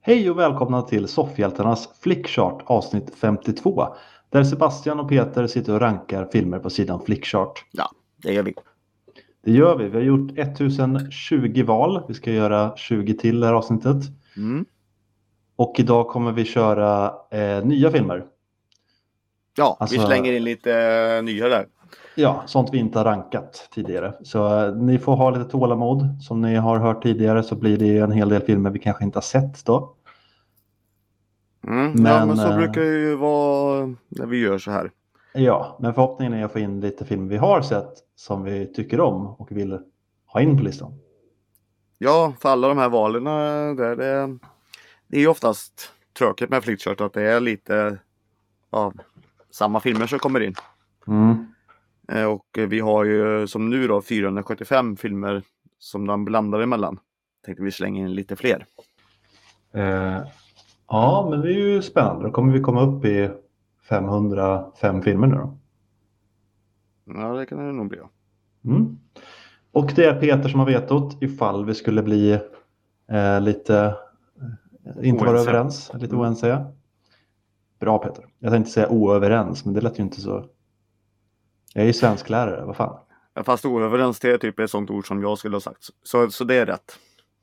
Hej och välkomna till Soffhjältarnas Flickchart avsnitt 52. Där Sebastian och Peter sitter och rankar filmer på sidan Flickchart. Ja, det gör vi. Det gör vi. Vi har gjort 1020 val. Vi ska göra 20 till det här avsnittet. Och idag kommer vi köra nya filmer. Ja, Alltså, vi slänger in lite nya där. Ja, sånt vi inte har rankat tidigare. Så ni får ha lite tålamod. Som ni har hört tidigare så blir det en hel del filmer vi kanske inte har sett då. Men så brukar det ju vara när vi gör så här. Ja, men förhoppningen är att få in lite filmer vi har sett som vi tycker om och vill ha in på listan. Ja, för alla de här valen där det är ju oftast tråkigt med Flickchart att det är lite av samma filmer som kommer in. Och vi har ju som nu då 475 filmer som de blandar emellan. Tänkte vi slänga in lite fler. Ja, men det är ju spännande. Då kommer vi komma upp i 505 filmer nu då. Ja, det kan det nog bli. Och det är Peter som har vetot ifall vi skulle bli lite inte vara överens, lite oense. Bra Peter. Jag tänkte säga oöverens, men det lät ju inte så. Jag är ju svensklärare, vad fan. Ja, fast oöverens det är typ ett sånt ord som jag skulle ha sagt. Så det är rätt.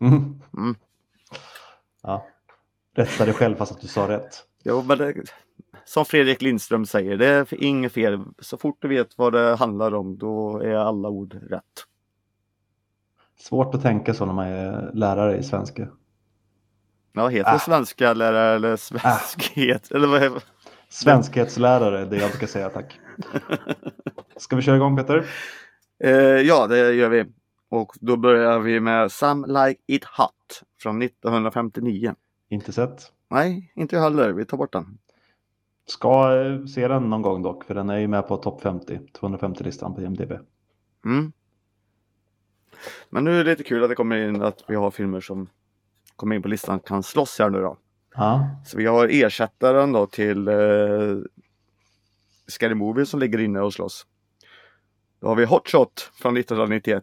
Ja. Rätta dig själv fast att du sa rätt. Jo, men som Fredrik Lindström säger, det är inget fel. Så fort du vet vad det handlar om, då är alla ord rätt. Svårt att tänka så när man är lärare i svenska. Ja, heter det svenska lärare eller svenskhet? Eller vad är det? Svenskhetslärare, det jag brukar säga, tack. Ska vi köra igång, Peter? Ja, det gör vi. Och då börjar vi med Some Like It Hot från 1959. Inte sett. Nej, inte heller. Vi tar bort den. Ska se den någon gång dock, för den är ju med på topp 50, 250-listan på IMDb. Men nu är det lite kul att det kommer in att vi har filmer som kommer in på listan kan slåss här nu då. Ja. Så vi har ersättaren då till Scary Movie som ligger inne och slåss. Då har vi Hot Shot från 1991.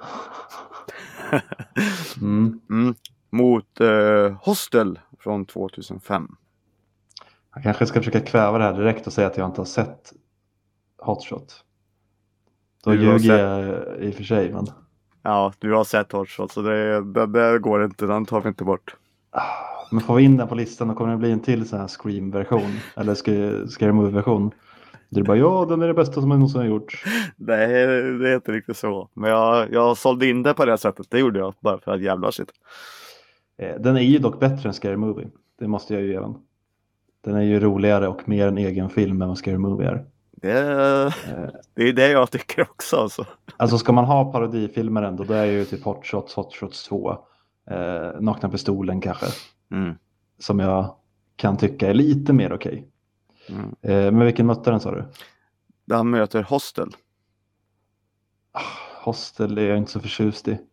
Mot Hostel från 2005. Jag kanske ska försöka kväva det här direkt och säga att jag inte har sett Hot Shot. Då ljuger jag i och för sig, men... Ja, du har sett Hot Shot, så det går inte, den tar vi inte bort. Men får vi in den på listan, då kommer det bli en till sån här Scream-version. Eller Scary Movie-version. Det är bara, ja, den är det bästa som jag någonsin har gjort. Nej, det är inte riktigt så. Men jag sålde in det på det sättet. Det gjorde jag, bara för att jävla shit. Den är ju dock bättre än Scary Movie. Det måste jag ju ge den. Den är ju roligare och mer en egen film än vad Scary Movie är. Det är det jag tycker också. Alltså ska man ha parodifilmer ändå, då är ju typ Hot Shots 2. Nakna pistolen kanske. Som jag kan tycka är lite mer okej. Men vilken möter den, sa du? Den möter Hostel. Hostel är jag inte så förtjust i.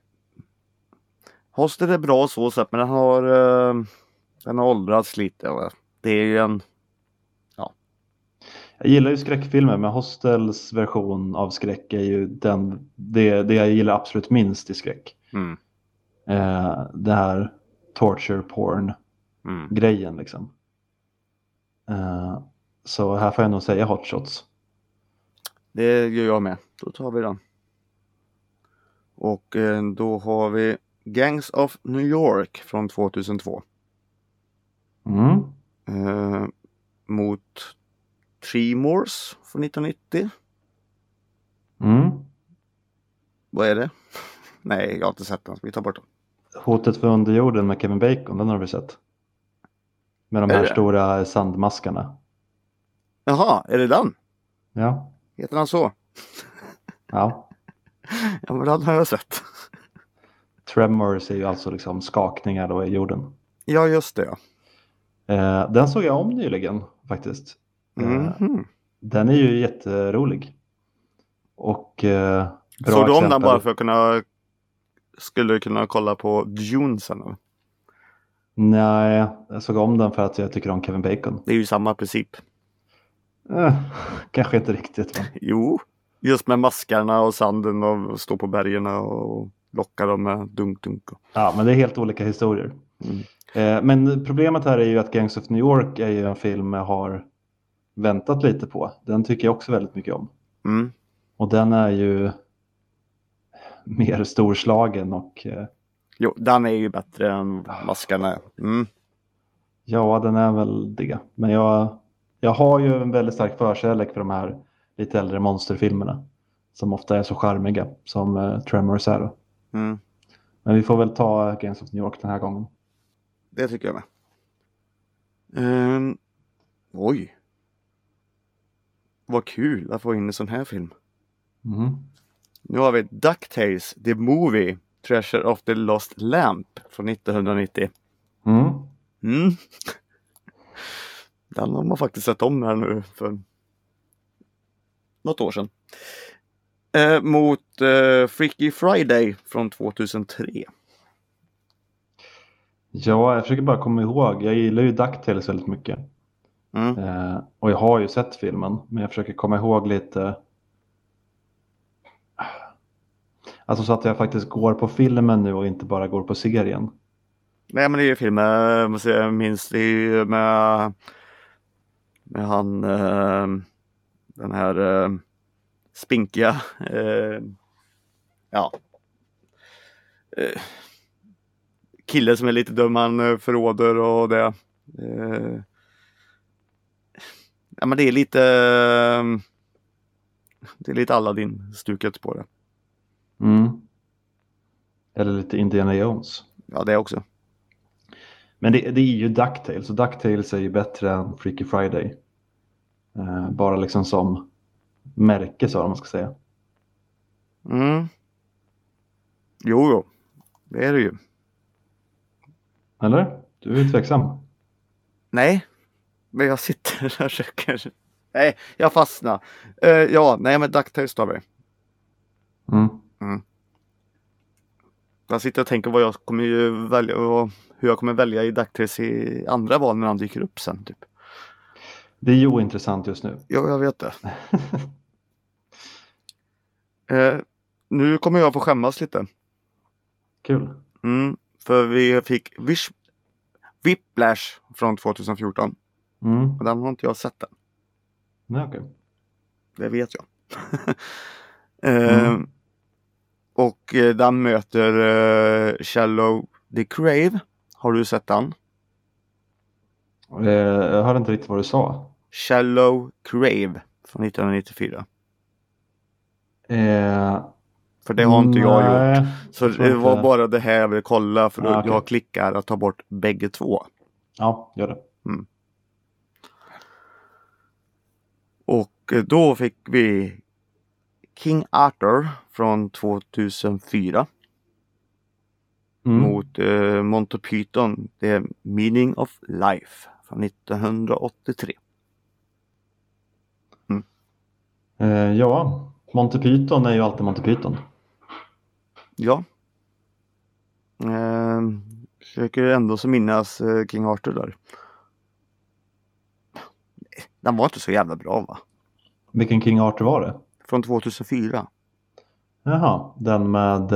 Hostel är bra så sätt, men den har åldrats lite. Det är ju en... Ja. Jag gillar ju skräckfilmer, men Hostels version av skräck är ju det jag gillar absolut minst i skräck. Det här torture porn grejen liksom. Så här får jag nog säga Hot Shots. Det gör jag med. Då tar vi den. Och då har vi Gangs of New York från 2002. Mot Tremors från 1990. Vad är det? Nej, jag har inte sett den. Vi tar bort den. Hotet för underjorden med Kevin Bacon, den har vi sett. Med de här stora sandmaskarna. Jaha, är det den? Ja. Heter han så? Ja. Ja, men den har jag sett. Tremors är ju alltså liksom skakningar då i jorden. Ja, just det. Den såg jag om nyligen faktiskt. Den är ju jätterolig. Och bra. Såg du om den bara för att skulle kunna kolla på Dune sen? Eller? Nej, jag såg om den för att jag tycker om Kevin Bacon. Det är ju samma princip. Kanske inte riktigt. Men... Jo, just med maskarna och sanden och stå på bergen och locka dem med dunk. Ja, men det är helt olika historier. Men problemet här är ju att Gangs of New York är ju en film jag har väntat lite på. Den tycker jag också väldigt mycket om. Och den är ju mer storslagen och... Jo, den är ju bättre än Maskarna. Ja, den är väl det. Men jag har ju en väldigt stark förkärlek för de här lite äldre monsterfilmerna. Som ofta är så charmiga, som Tremors är. Men vi får väl ta Gangs of New York den här gången. Det tycker jag med. Oj. Vad kul att få in en sån här film. Nu har vi DuckTales, The Movie, Treasure of the Lost Lamp från 1990. Den har man faktiskt sett om här nu för något år sedan. Mot Freaky Friday från 2003. Ja, jag försöker bara komma ihåg. Jag gillar ju DuckTales väldigt mycket. Och jag har ju sett filmen. Men jag försöker komma ihåg lite. Alltså så att jag faktiskt går på filmen nu och inte bara går på serien. Nej, men det är ju filmen. Jag minns det ju med han den här spinkiga kille som är lite dum, han förråder och det. Ja, men det är lite Aladdin-stuket på det. Eller lite Indiana Jones. Ja, det också. Men det är ju DuckTales. Och DuckTales är ju bättre än Freaky Friday. Bara liksom som märke, så man ska säga. Jo, det är det ju. Eller? Du är tveksam. Nej, men jag sitter och försöker. Nej, jag fastnar. Men DuckTales tar vi. Jag sitter och tänker vad jag kommer ju välja och hur jag kommer välja i DuckTales i andra val när han dyker upp sen typ. Det är ju ointressant just nu. Ja, jag vet det. Nu kommer jag få skämmas lite. Kul. För vi fick Whiplash från 2014. Och den har inte jag sett än. Nej, okej. Det vet jag. Och den möter Shallow the Crave. Har du sett den? Jag hörde inte riktigt vad du sa. Shallow Crave från 1994. För det har inte jag gjort. Så det var bara det här jag ville kolla. För jag har klickat att ta bort bägge två. Ja, gör det. Och då fick vi King Arthur från 2004. Mot Monty Python, The Meaning of Life från 1983. Ja, Monty Python är ju alltid Monty Python. Ja. Försöker ändå så minnas King Arthur där. Den var inte så jävla bra, va? Vilken King Arthur var det? Från 2004. Jaha, den med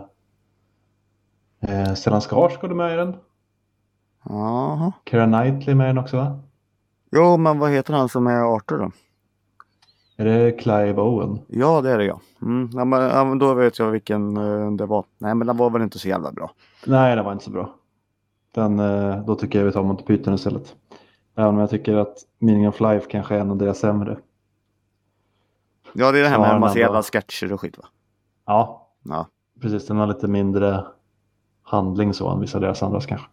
Stellan Skarsgård med i den. Jaha. Keira Knightley med i den också, va? Jo, men vad heter han som är Arthur då? Är det Clive Owen? Ja, det är det, ja. Ja, men då vet jag vilken det var. Nej, men den var väl inte så jävla bra. Nej, den var inte så bra. Då tycker jag vi tar Monty Python istället. Även om jag tycker att Meaning of Life kanske är en av deras sämre. Ja, det är det här med en massa jävla sketcher och skit, va? Ja, precis. Den har lite mindre handling så än vissa deras andras kanske.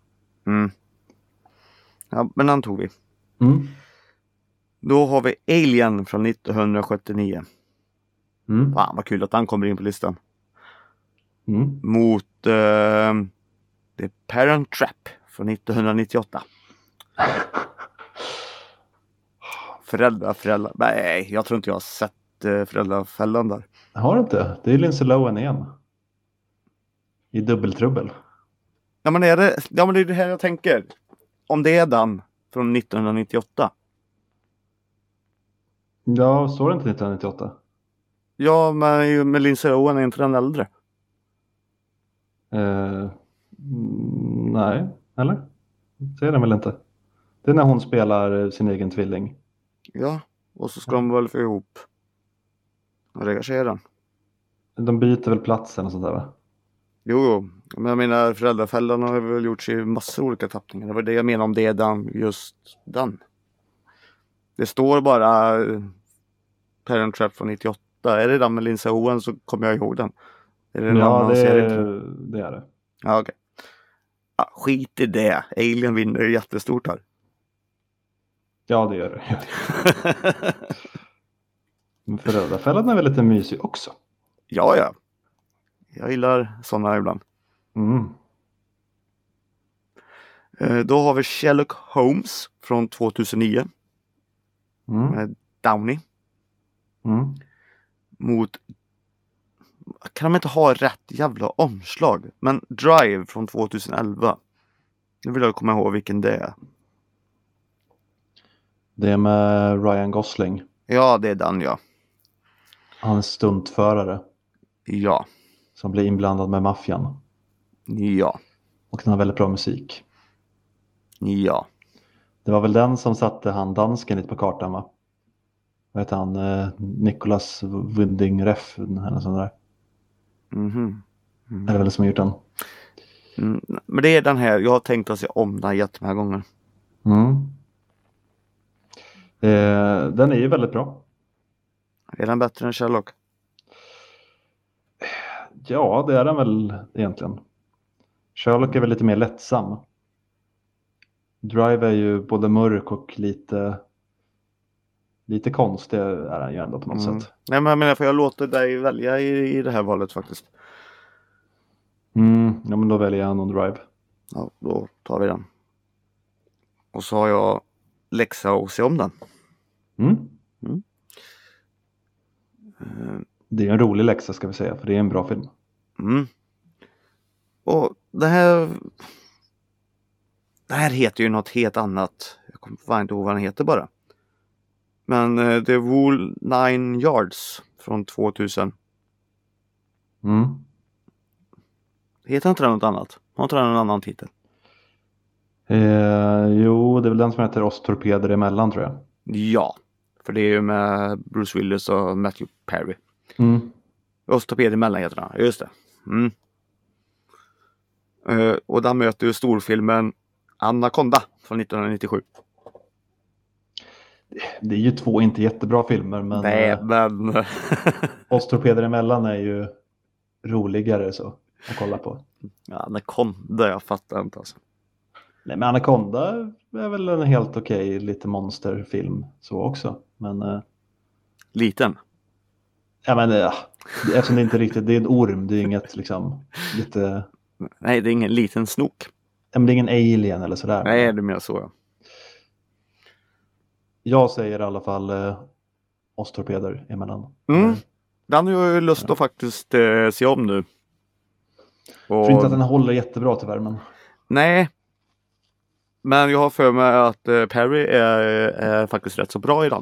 Ja, men den tog vi. Då har vi Alien från 1979. Fan, vad kul att den kommer in på listan. Mot The Parent Trap från 1998. Föräldrar. Nej, jag tror inte jag har sett Föräldrafällan där. Har du inte? Det är Lindsay Lohan igen. I dubbeltrubbel. Ja, men det är det här jag tänker. Om det är den från 1998. Ja, står det inte 1998? Ja, men med Lindsay Lohan är inte den äldre. Nej, Eller? Det är den väl inte? Det är när hon spelar sin egen tvilling. Ja, och så ska de väl få ihop. Och det kanske är den. De byter väl platsen och sånt där, va? Jo, men jag menar Föräldrafällan har väl gjorts i massor olika tappningar. Det var det jag menar om det är den, just den. Det står bara Parent Trap från 98. Är det den med Lindsay Owen så kommer jag ihåg den. Är det en annan serie? Det är det. Ja, okej. Ja, skit i det. Alien vinner jättestort här. Ja, det gör det. Men Föräldrafällan är väl lite mysig också? Ja. Jag gillar sådana ibland. Mm. Då har vi Sherlock Holmes från 2009. Med Downey. Mot... Kan de inte ha rätt jävla omslag? Men Drive från 2011. Nu vill jag komma ihåg vilken det är. Det är med Ryan Gosling. Ja, det är den, ja. Han är stuntförare. Ja. Som blir inblandad med maffian. Ja. Och den har väldigt bra musik. Ja. Det var väl den som satte han dansken lite på kartan, va? Vad heter han? Nicholas Winding Refn eller sånt där. Är det väl som har gjort den? Men det är den här. Jag har tänkt att se om den jättemånga gånger. Den är ju väldigt bra. Är den bättre än Sherlock? Ja, det är den väl egentligen. Sherlock är väl lite mer lättsam. Drive är ju både mörk och lite konstig är han ju ändå på något sätt. Nej, men jag menar, för jag låter dig välja i det här valet faktiskt. Ja, men då väljer jag någon Drive. Ja, då tar vi den. Och så har jag läxa och se om den. Det är en rolig läxa ska vi säga, för det är en bra film. Och det här heter ju något helt annat. Jag kommer fan inte ihåg vad den heter bara. Men det är Wool 9 Yards från 2000. Heter inte den något annat? Har inte den en annan titel? Jo, det är väl den som heter Oss torpeder emellan, tror jag. Ja, för det är ju med Bruce Willis och Matthew Perry. Oss torpeder emellan heter den, just det. Och där möter ju storfilmen Anaconda från 1997. Det är ju två inte jättebra filmer, men... Nej, men... Oss torpeder emellan är ju roligare så att kolla på. Ja, Anaconda, jag fattar inte alltså. Nej, men Anaconda är väl en helt okej lite monsterfilm så också. Men... Liten? Ja, men eftersom det inte riktigt, det är en orm, det är inget liksom lite... Nej, det är ingen liten snok. Ja, men det är ingen alien eller sådär. Nej, det menar så, ja. Jag säger i alla fall Oss torpeder emellan. Den har jag ju lust att faktiskt se om nu. Jag tror inte att den håller jättebra tyvärr, men... Nej. Men jag har för mig att Perry är faktiskt rätt så bra i den.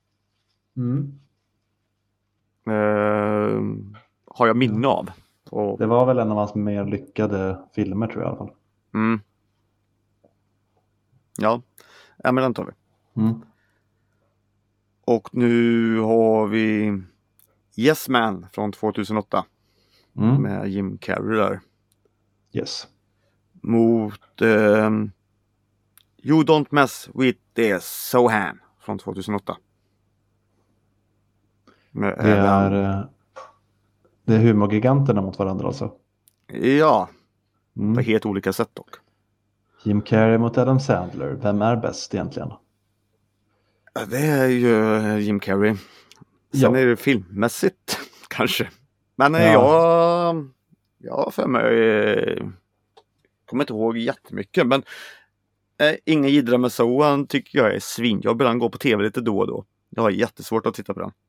Har jag minne av. Och... Det var väl en av hans mer lyckade filmer, tror jag i alla fall. Ja, men den tar vi. Och nu har vi Yes Man från 2008. Med Jim Carrey där. Yes. Mot You Don't Mess With The Sohan från 2008. Det är humorgiganterna mot varandra alltså. Ja, på helt olika sätt dock. Jim Carrey mot Adam Sandler. Vem är bäst egentligen? Det är ju Jim Carrey. Sen är det filmmässigt kanske. Men jag för mig kommer inte ihåg jättemycket. Men Ingen gidra med Sohan tycker jag är svinjobb. Den går på tv lite då och då. Jag har jättesvårt att titta på den.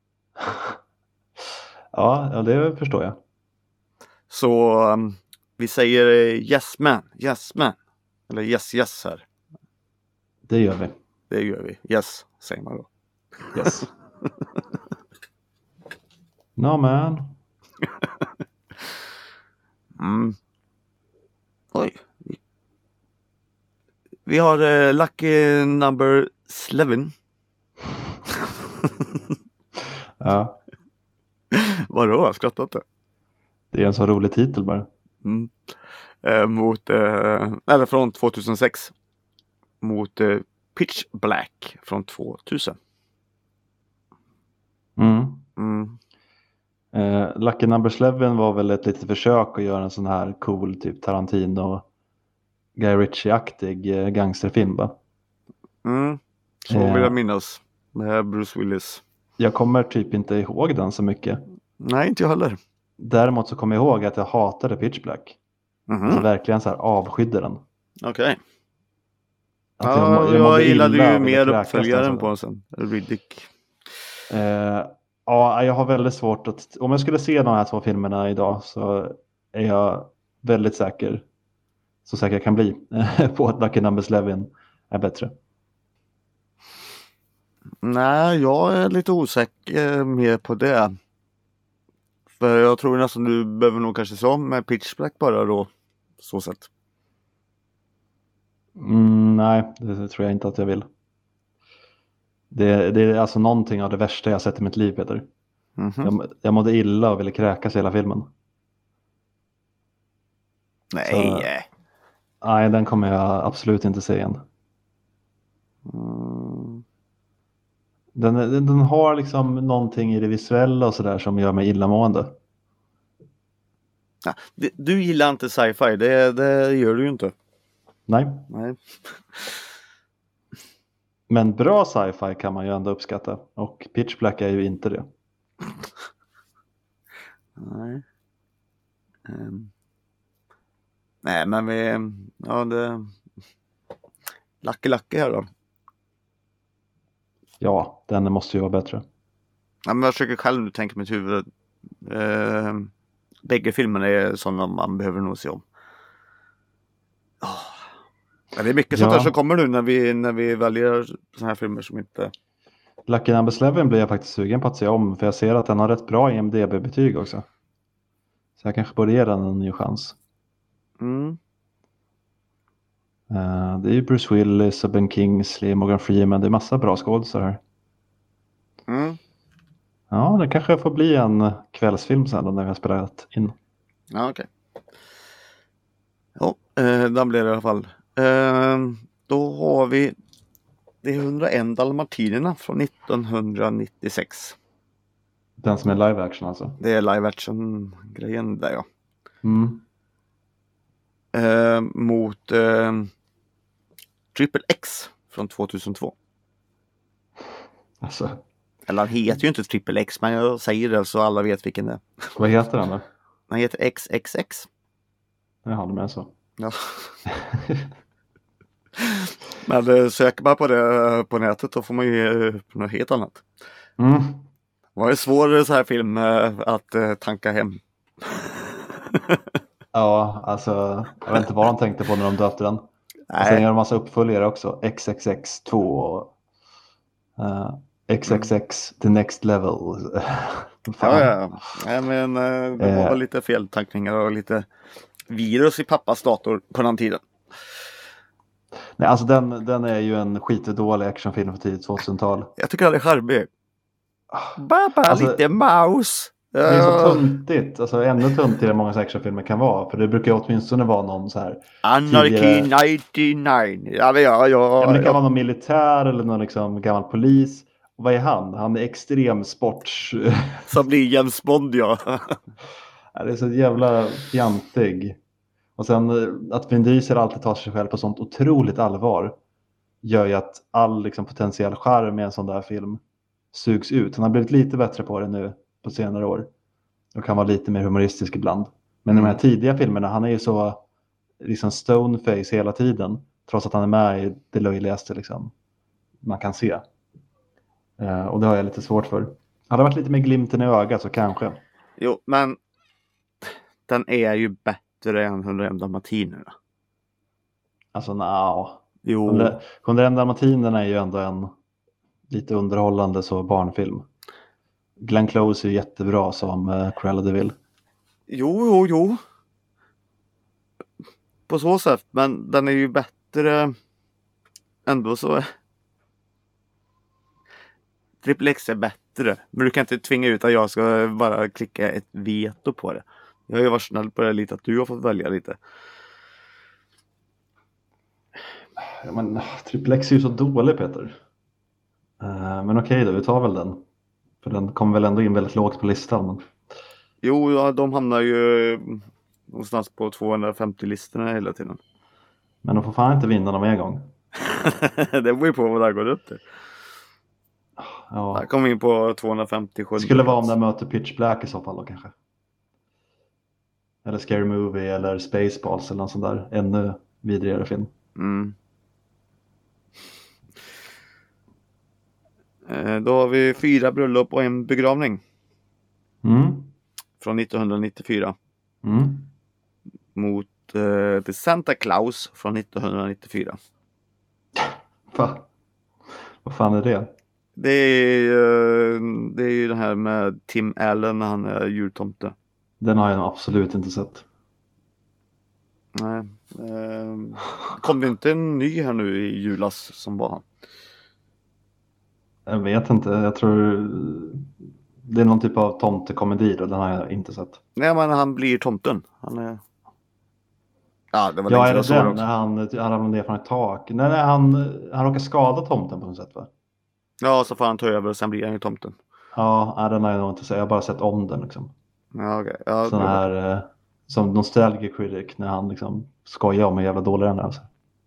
Ja, det förstår jag. Så vi säger yes man. Eller yes här. Det gör vi. Det gör vi. Yes, säger man då. Yes. No man. Oj. Vi har Lucky Number 11. Ja. Vadå? Jag skrattar inte. Det är en så rolig titel bara. Mm. Eller från 2006. Mot Pitch Black från 2000. Lucky Number 11 var väl ett litet försök att göra en sån här cool typ Tarantino Guy Ritchie-aktig gangsterfilm, va? Så vill jag minnas. Med Bruce Willis. Jag kommer typ inte ihåg den så mycket. Nej, inte jag heller. Däremot så kommer jag ihåg att jag hatade Pitch Black. Alltså verkligen så här avskydde den. Okej. Jag gillade ju mer uppföljaren på den sen. Riddick. Ja, jag har väldigt svårt att... Om jag skulle se de här 2 filmerna idag så är jag väldigt säker, så säker jag kan bli, på att Lucky Number 11 är bättre. Nej, jag är lite osäker mer på det. För jag tror nästan du behöver nog kanske se om med Pitch Black bara då. Så sätt. Nej, det tror jag inte att jag vill. Det är alltså någonting av det värsta jag sett i mitt liv, Peter. Jag mådde illa och ville kräkas hela filmen. Nej. Nej, den kommer jag absolut inte se igen. Den har liksom någonting i det visuella och sådär som gör mig illamående. Ja, du gillar inte sci-fi, det gör du ju inte. Nej. Men bra sci-fi kan man ju ändå uppskatta. Och Pitch Black är ju inte det. Nej. Nej, men Lucky här då. Ja, den måste ju vara bättre. Ja, men jag försöker själv nu tänka mitt huvud. Bägge filmerna är sådana man behöver nog se om. Ja, det är mycket sånt där som kommer nu när vi väljer såna här filmer som inte... Lucky Number 11 blir jag faktiskt sugen på att se om. För jag ser att den har rätt bra IMDb-betyg också. Så jag kanske borde ge den en ny chans. Det är ju Bruce Willis och Ben Kingsley, Morgan Freeman. Det är massa bra skådespelare här. Ja, det kanske får bli en kvällsfilm sen då, när vi har spelat in. Ja, okej. Ja, den blir det i alla fall. Då har vi det är 101 dalmatinerna från 1996. Den som är live action alltså? Det är live action grejen där, ja. Mot Triple X från 2002. Alltså. Eller han heter ju inte Triple X, men jag säger det så alla vet vilken det är. Vad heter den då? Han heter XXX. Jaha, det med så. Ja. Men söker man på det på nätet då får man ju på något helt annat. Det var en svår så här film att tanka hem. Ja, alltså jag vet inte vad de tänkte på när de döpte den. Och sen gör de massa uppföljare också. XXX2 och XXX the next level. Ja. Nej, men det var lite feltankningar och lite virus i pappas dator på den tiden. Nej, alltså den är ju en skitdålig actionfilm för tidigt 2000-tal. Jag tycker det är charmig. Bara lite mouse. Det är så tuntigt. Alltså ännu tuntigare än många actionfilmer kan vara. För det brukar ju åtminstone vara någon så här Anarchy 99. Ja, men det kan vara någon militär eller någon liksom gammal polis. Och vad är han? Han är extrem sports... Som blir James Bond, ja. Det är så jävla fjantig. Och sen att Vin Diesel alltid tar sig själv på sånt otroligt allvar gör ju att all liksom potentiell charm i en sån där film sugs ut. Han har blivit lite bättre på det nu på senare år. Och kan vara lite mer humoristisk ibland. Men i de här tidiga filmerna, han är ju så liksom stoneface hela tiden. Trots att han är med i det löjligaste liksom man kan se. Och det har jag lite svårt för. Hade det varit lite mer glimten i ögat så kanske. Jo, men den är ju bättre än 101 dalmatinerna. Alltså, jo. 101 dalmatinerna är ju ändå en lite underhållande så barnfilm. Glenn Close är jättebra som Cruella de Vil. Jo. På så sätt, men den är ju bättre ändå så Triple X är bättre. Men du kan inte tvinga ut att jag ska bara klicka ett veto på det. Jag har ju varit snäll på det lite, att du har fått välja lite. Ja, men Triple X är ju så dålig, Peter. Men okej då, vi tar väl den. För den kommer väl ändå in väldigt lågt på listan. Men... Jo, ja, de hamnar ju någonstans på 250-listorna hela tiden. Men de får fan inte vinna dem en gång. Det beror ju på vad det går upp till. Ja. Jag kom in på 257. Det skulle vara om den möter Pitch Black i så fall då kanske. Eller Scary Movie eller Spaceballs eller någon sån där ännu vidrigare film. Mm. Då har vi 4 bröllop och en begravning. Från 1994. Mot The Santa Claus från 1994. Vad fan är det? Det är ju det här med Tim Allen när han är jultomte. Den har jag absolut inte sett. Nej. Kom det inte en ny här nu i julas som var han? Jag vet inte. Jag tror det är någon typ av tomtekomedi och den har jag inte sett. Nej, men han blir tomten. Han är... Ja, det var är det den när han ramlar ner från ett tak? Nej, han råkar skada tomten på något sätt, va? Ja, så får han ta över och sen blir han ju tomten. Ja, den har jag nog inte sett. Jag har bara sett om den liksom. Ja, okej. Ja, sån här som Nostalgic Critic när han liksom skojar om hur jävla dålig den är. Alltså.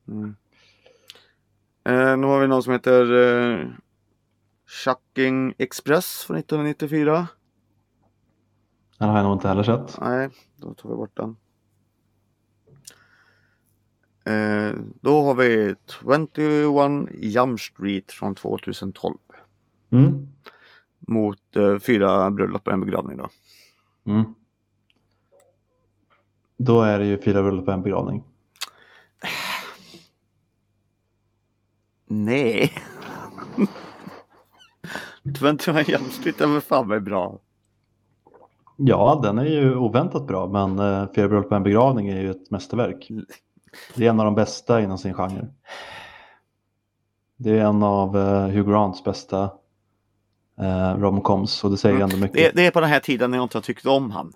Nu har vi någon som heter Shocking Express från 1994. Den har jag nog inte heller sett. Nej, då tar vi bort den. Då har vi 21 Jump Street från 2012. Mot 4 bröllop och en begravning då. Då är det ju 4 bröllop och en begravning. Nej. 21 Jump Street är väl fan mig bra. Ja, den är ju oväntat bra. Men 4 bröllop och en begravning är ju ett mästerverk. Det är en av de bästa inom sin genre. Det är en av Hugh Grants bästa romcoms. Och det säger ändå mycket. Det är på den här tiden när jag inte har tyckt om han.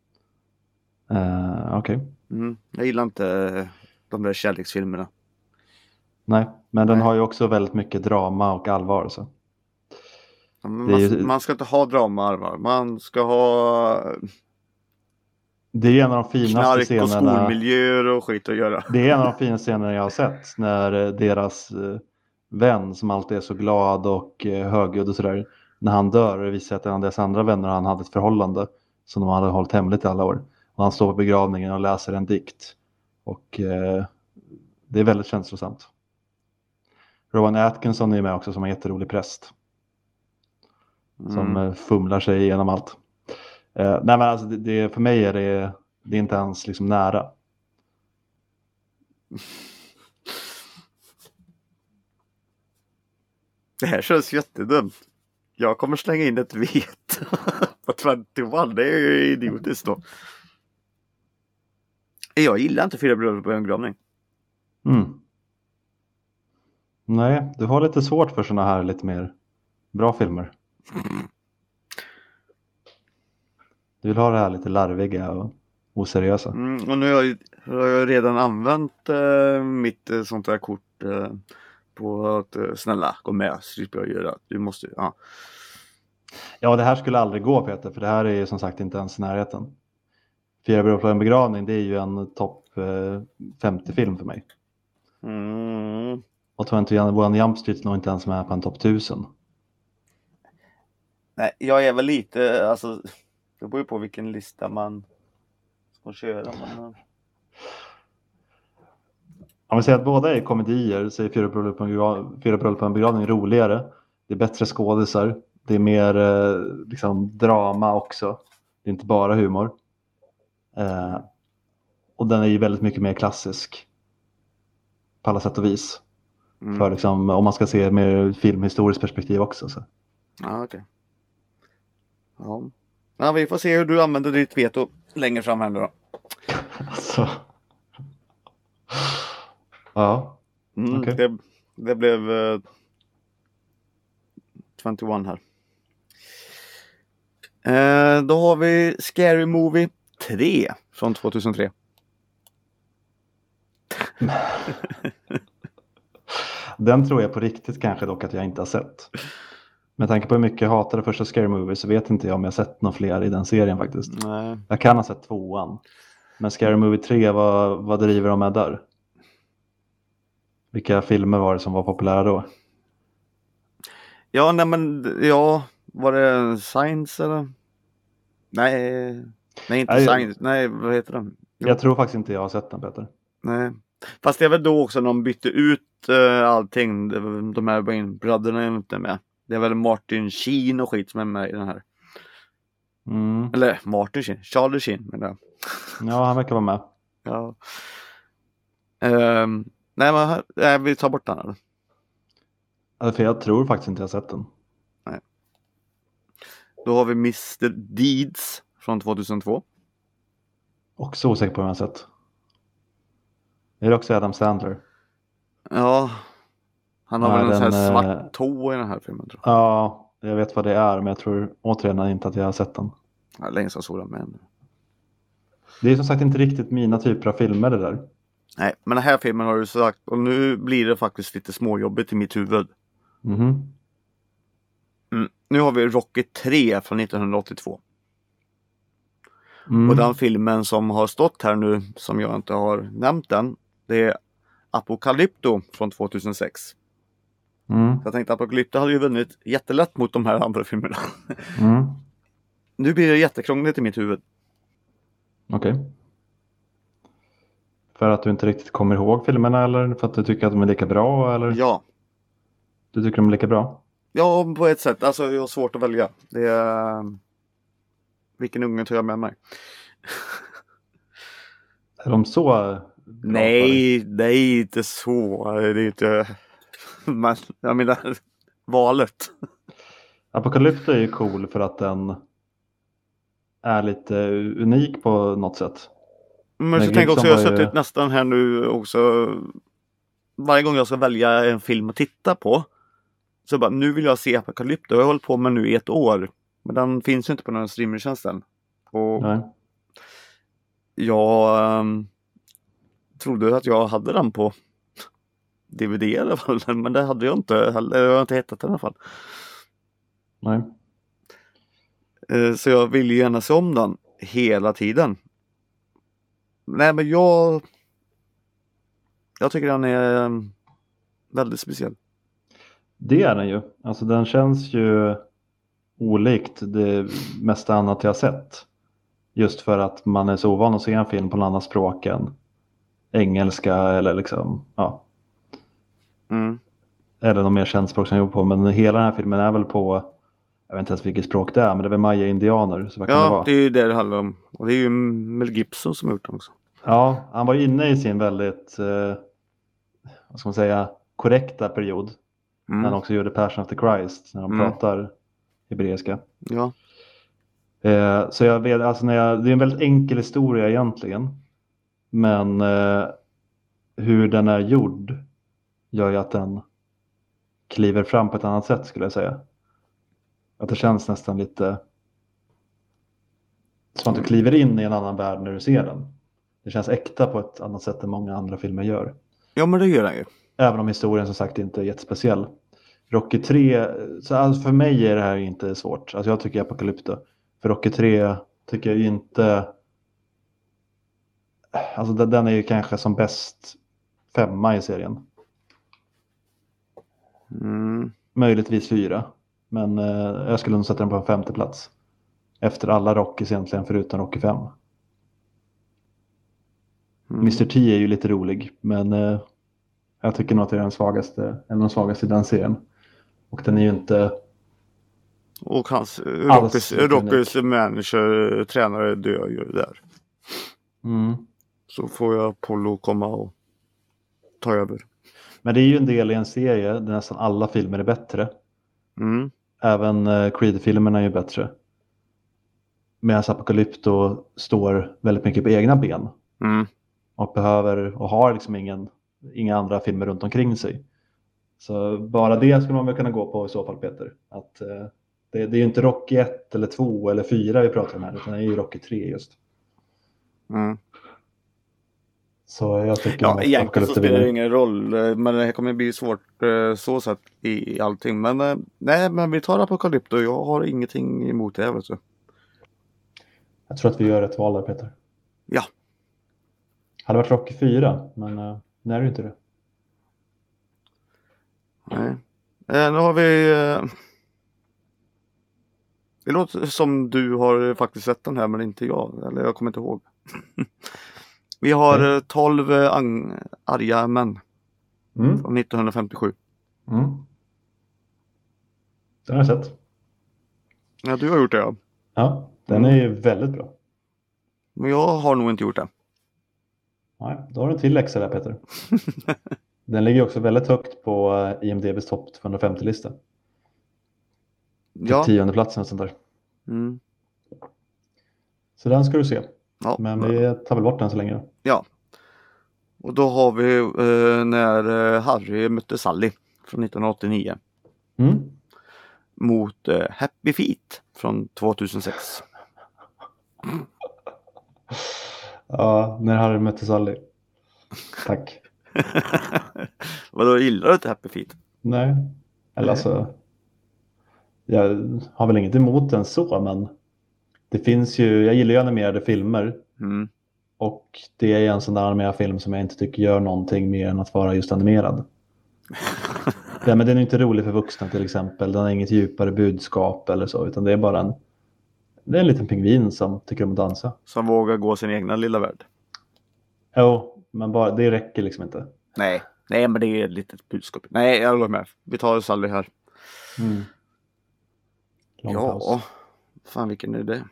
Okej. Jag gillar inte de där kärleksfilmerna. Nej, men den har ju också väldigt mycket drama och allvar. Så. Ja, man ska inte ha drama och allvar. Man ska ha... Det är en av de finaste scenerna. Knark och skolmiljöer och skit att göra. Det är en av de finaste scenerna jag har sett. När deras vän som alltid är så glad och högljudd och sådär. När han dör och det visar att en av deras andra vänner han hade ett förhållande. Som de hade hållit hemligt i alla år. Och han står på begravningen och läser en dikt. Och det är väldigt känslosamt. Rowan Atkinson är med också som en jätterolig präst. Som fumlar sig igenom allt. Nej, men alltså för mig är det är inte ens liksom nära. Det här känns jättedumt. Jag kommer slänga in ett vet på 21. Det är ju idiotiskt då. Jag gillar inte 4 bröllop på en begravning. Nej, du har lite svårt för såna här lite mer bra filmer. Du vill ha det här lite larviga och oseriösa. Och nu har jag redan använt mitt sånt här kort på att snälla gå med, slipper jag göra. Du måste, ja. Ja, det här skulle aldrig gå, Peter, för det här är ju som sagt inte ens i närheten. 4 bröllop och en begravning, det är ju en topp 50-film för mig. Och 21 Jump Street är nog inte ens med på en topp 1000. Nej, jag är väl lite, alltså, det beror ju på vilken lista man ska köra. Om vi säger att båda är komedier så är 4 bröllop och en begravning roligare. Det är bättre skådisar. Det är mer liksom drama också. Det är inte bara humor. Och den är ju väldigt mycket mer klassisk. På alla sätt och vis. För liksom, om man ska se med filmhistoriskt perspektiv också. Så. Ja, okej. Ja, vi får se hur du använder ditt veto längre fram här nu då. Alltså. Ja. Okay. Det blev 21 här. Då har vi Scary Movie 3 från 2003. Den tror jag på riktigt kanske dock att jag inte har sett. Med tanke på hur mycket jag hatade första Scary Movie så vet inte jag om jag sett några fler i den serien faktiskt. Nej. Jag kan ha sett 2:an. Men Scary Movie 3, vad driver de med där? Vilka filmer var det som var populära då? Ja, nej men, ja, var det Science eller? Nej, inte Science. Nej, vad heter den? Jag tror faktiskt inte jag har sett den, Peter. Nej. Fast det är väl då också när de bytte ut allting. De här Wayne-bröderna är inte med. Det är väl Martin Sheen och skit som är med i den här. Mm. Eller Martin Sheen, Charlie Sheen menar jag. Ja, han verkar vara med. Ja. Nej, men vi tar bort den här. För jag tror faktiskt inte jag har sett den. Nej. Då har vi Mr. Deeds från 2002. Också osäker på hur jag har sett. Är det också Adam Sandler? Ja. Han har väl en sån här den, svart tå i den här filmen, tror jag. Ja, jag vet vad det är, men jag tror återigen inte att jag har sett den. Ja, länge sedan såg den med. Det är som sagt inte riktigt mina typer av filmer det där. Nej, men den här filmen har du sagt, och nu blir det faktiskt lite småjobbigt i mitt huvud. Mhm. Nu har vi Rocky 3 från 1982. Mm. Och den filmen som har stått här nu, som jag inte har nämnt den, det är Apocalypto från 2006. Mm. Så jag tänkte Apocalypto hade ju vunnit jättelätt mot de här andra filmerna. Mm. Nu blir det jättekrångligt i mitt huvud. Okej. För att du inte riktigt kommer ihåg filmerna eller för att du tycker att de är lika bra? Eller? Ja. Du tycker de är lika bra? Ja, på ett sätt. Alltså jag har svårt att välja. Det är... Vilken unge tar jag med mig? Är de så bra? Nej, det är inte så. Det är inte... Men jag menar, valet. Apocalypto är ju cool för att den är lite unik på något sätt. Men så tänker jag också, jag har suttit nästan här nu också. Varje gång jag ska välja en film att titta på. Så bara, nu vill jag se Apocalypto. Jag har hållit på med nu i 1 år. Men den finns ju inte på någon streamingtjänsten. Och Nej. jag trodde att jag hade den på DVD i alla fall. Men det hade jag inte. Jag har inte hittat den i alla fall. Nej. Så jag vill ju gärna se om den hela tiden. Nej, men jag tycker den är väldigt speciell. Det är den ju. Alltså den känns ju olikt det mesta annat jag har sett. Just för att man är så ovan att se en film på något annat språk än engelska eller liksom, ja. Mm. Eller något mer känt språk som jag gjort på. Men hela den här filmen är väl på, jag vet inte ens vilket språk det är, men det är väl Maya-indianer. Så vad kan det vara? Det är ju det handlar om. Och det är ju Mel Gibson som har gjort den också. Ja, han var inne i sin väldigt, vad ska man säga, korrekta period. När han också gjorde Passion of the Christ, när de pratar hebreiska. Ja. Så jag vet, alltså det är en väldigt enkel historia egentligen. Men hur den är gjord gör ju att den kliver fram på ett annat sätt, skulle jag säga. Att det känns nästan lite som att du kliver in i en annan värld när du ser den. Det känns äkta på ett annat sätt än många andra filmer gör. Ja, men det gör den ju. Även om historien som sagt inte är jättespeciell. Rocky 3, så alltså för mig är det här inte svårt. Alltså jag tycker Apocalypto. För Rocky 3 tycker jag ju inte... Alltså den är ju kanske som bäst 5 i serien. Möjligtvis 4. Men jag skulle nog sätta den på en 5:e plats. Efter alla Rockys egentligen förutom Rocky 5. Mr. T är ju lite rolig. Men jag tycker nog att det är den svagaste. Eller den svagaste i den serien. Och den är ju inte... Och hans Rockys manager, tränare dör ju där. Så får jag Apollo komma och ta över. Men det är ju en del i en serie där nästan alla filmer är bättre. Även Creed-filmerna är ju bättre. Medan Apocalypto står väldigt mycket på egna ben. Och behöver och har liksom inga andra filmer runt omkring sig. Så bara det skulle man väl kunna gå på i så fall, Peter. Att det är ju inte Rocky 1 eller 2 eller 4 vi pratar om här, utan det är ju Rocky 3 just. Mm. Så jag tycker Ja, egentligen så Apocalypse spelar det vinner. ingen roll. Men det här kommer bli svårt så sätt i allting. Men nej, men vi tar Apocalypse och jag har ingenting emot det här, vet du. Jag tror att vi gör ett val där, Peter. Ja. Hade varit Rocky 4, men nej, är det inte det. Nej. Nu har vi... Det låter som du har faktiskt sett den här, men inte jag. Eller jag kommer inte ihåg. Vi har 12 arga män från 1957. Den har jag sett. Ja, du har gjort det, ja. Ja, den är ju väldigt bra. Men jag har nog inte gjort det. Nej, då har du en till läxa där, Peter. Den ligger också väldigt högt på IMDb's topp 250-lista. Ja. 10:e platsen och sånt där. Mm. Så den ska du se. Ja. Men vi tar väl bort den så länge då. Ja. Och då har vi när Harry mötte Sally från 1989. Mot Happy Feet från 2006. Ja, när Harry mötte Sally. Tack. Vadå, gillar du inte Happy Feet? Nej. Eller alltså, jag har väl inget emot den så, men det finns ju, jag gillar ju animerade filmer. Och det är en sån där animerad film som jag inte tycker gör någonting mer än att vara just animerad. Ja, men den är inte rolig för vuxna till exempel. Den har inget djupare budskap eller så, utan det är bara det är en liten pingvin som tycker om att dansa. Som vågar gå sin egna lilla värld. Jo, men bara, det räcker liksom inte. Nej, men det är ett litet budskap. Nej, jag håller med. Vi tar Sally här. Ja, fan vilken är det?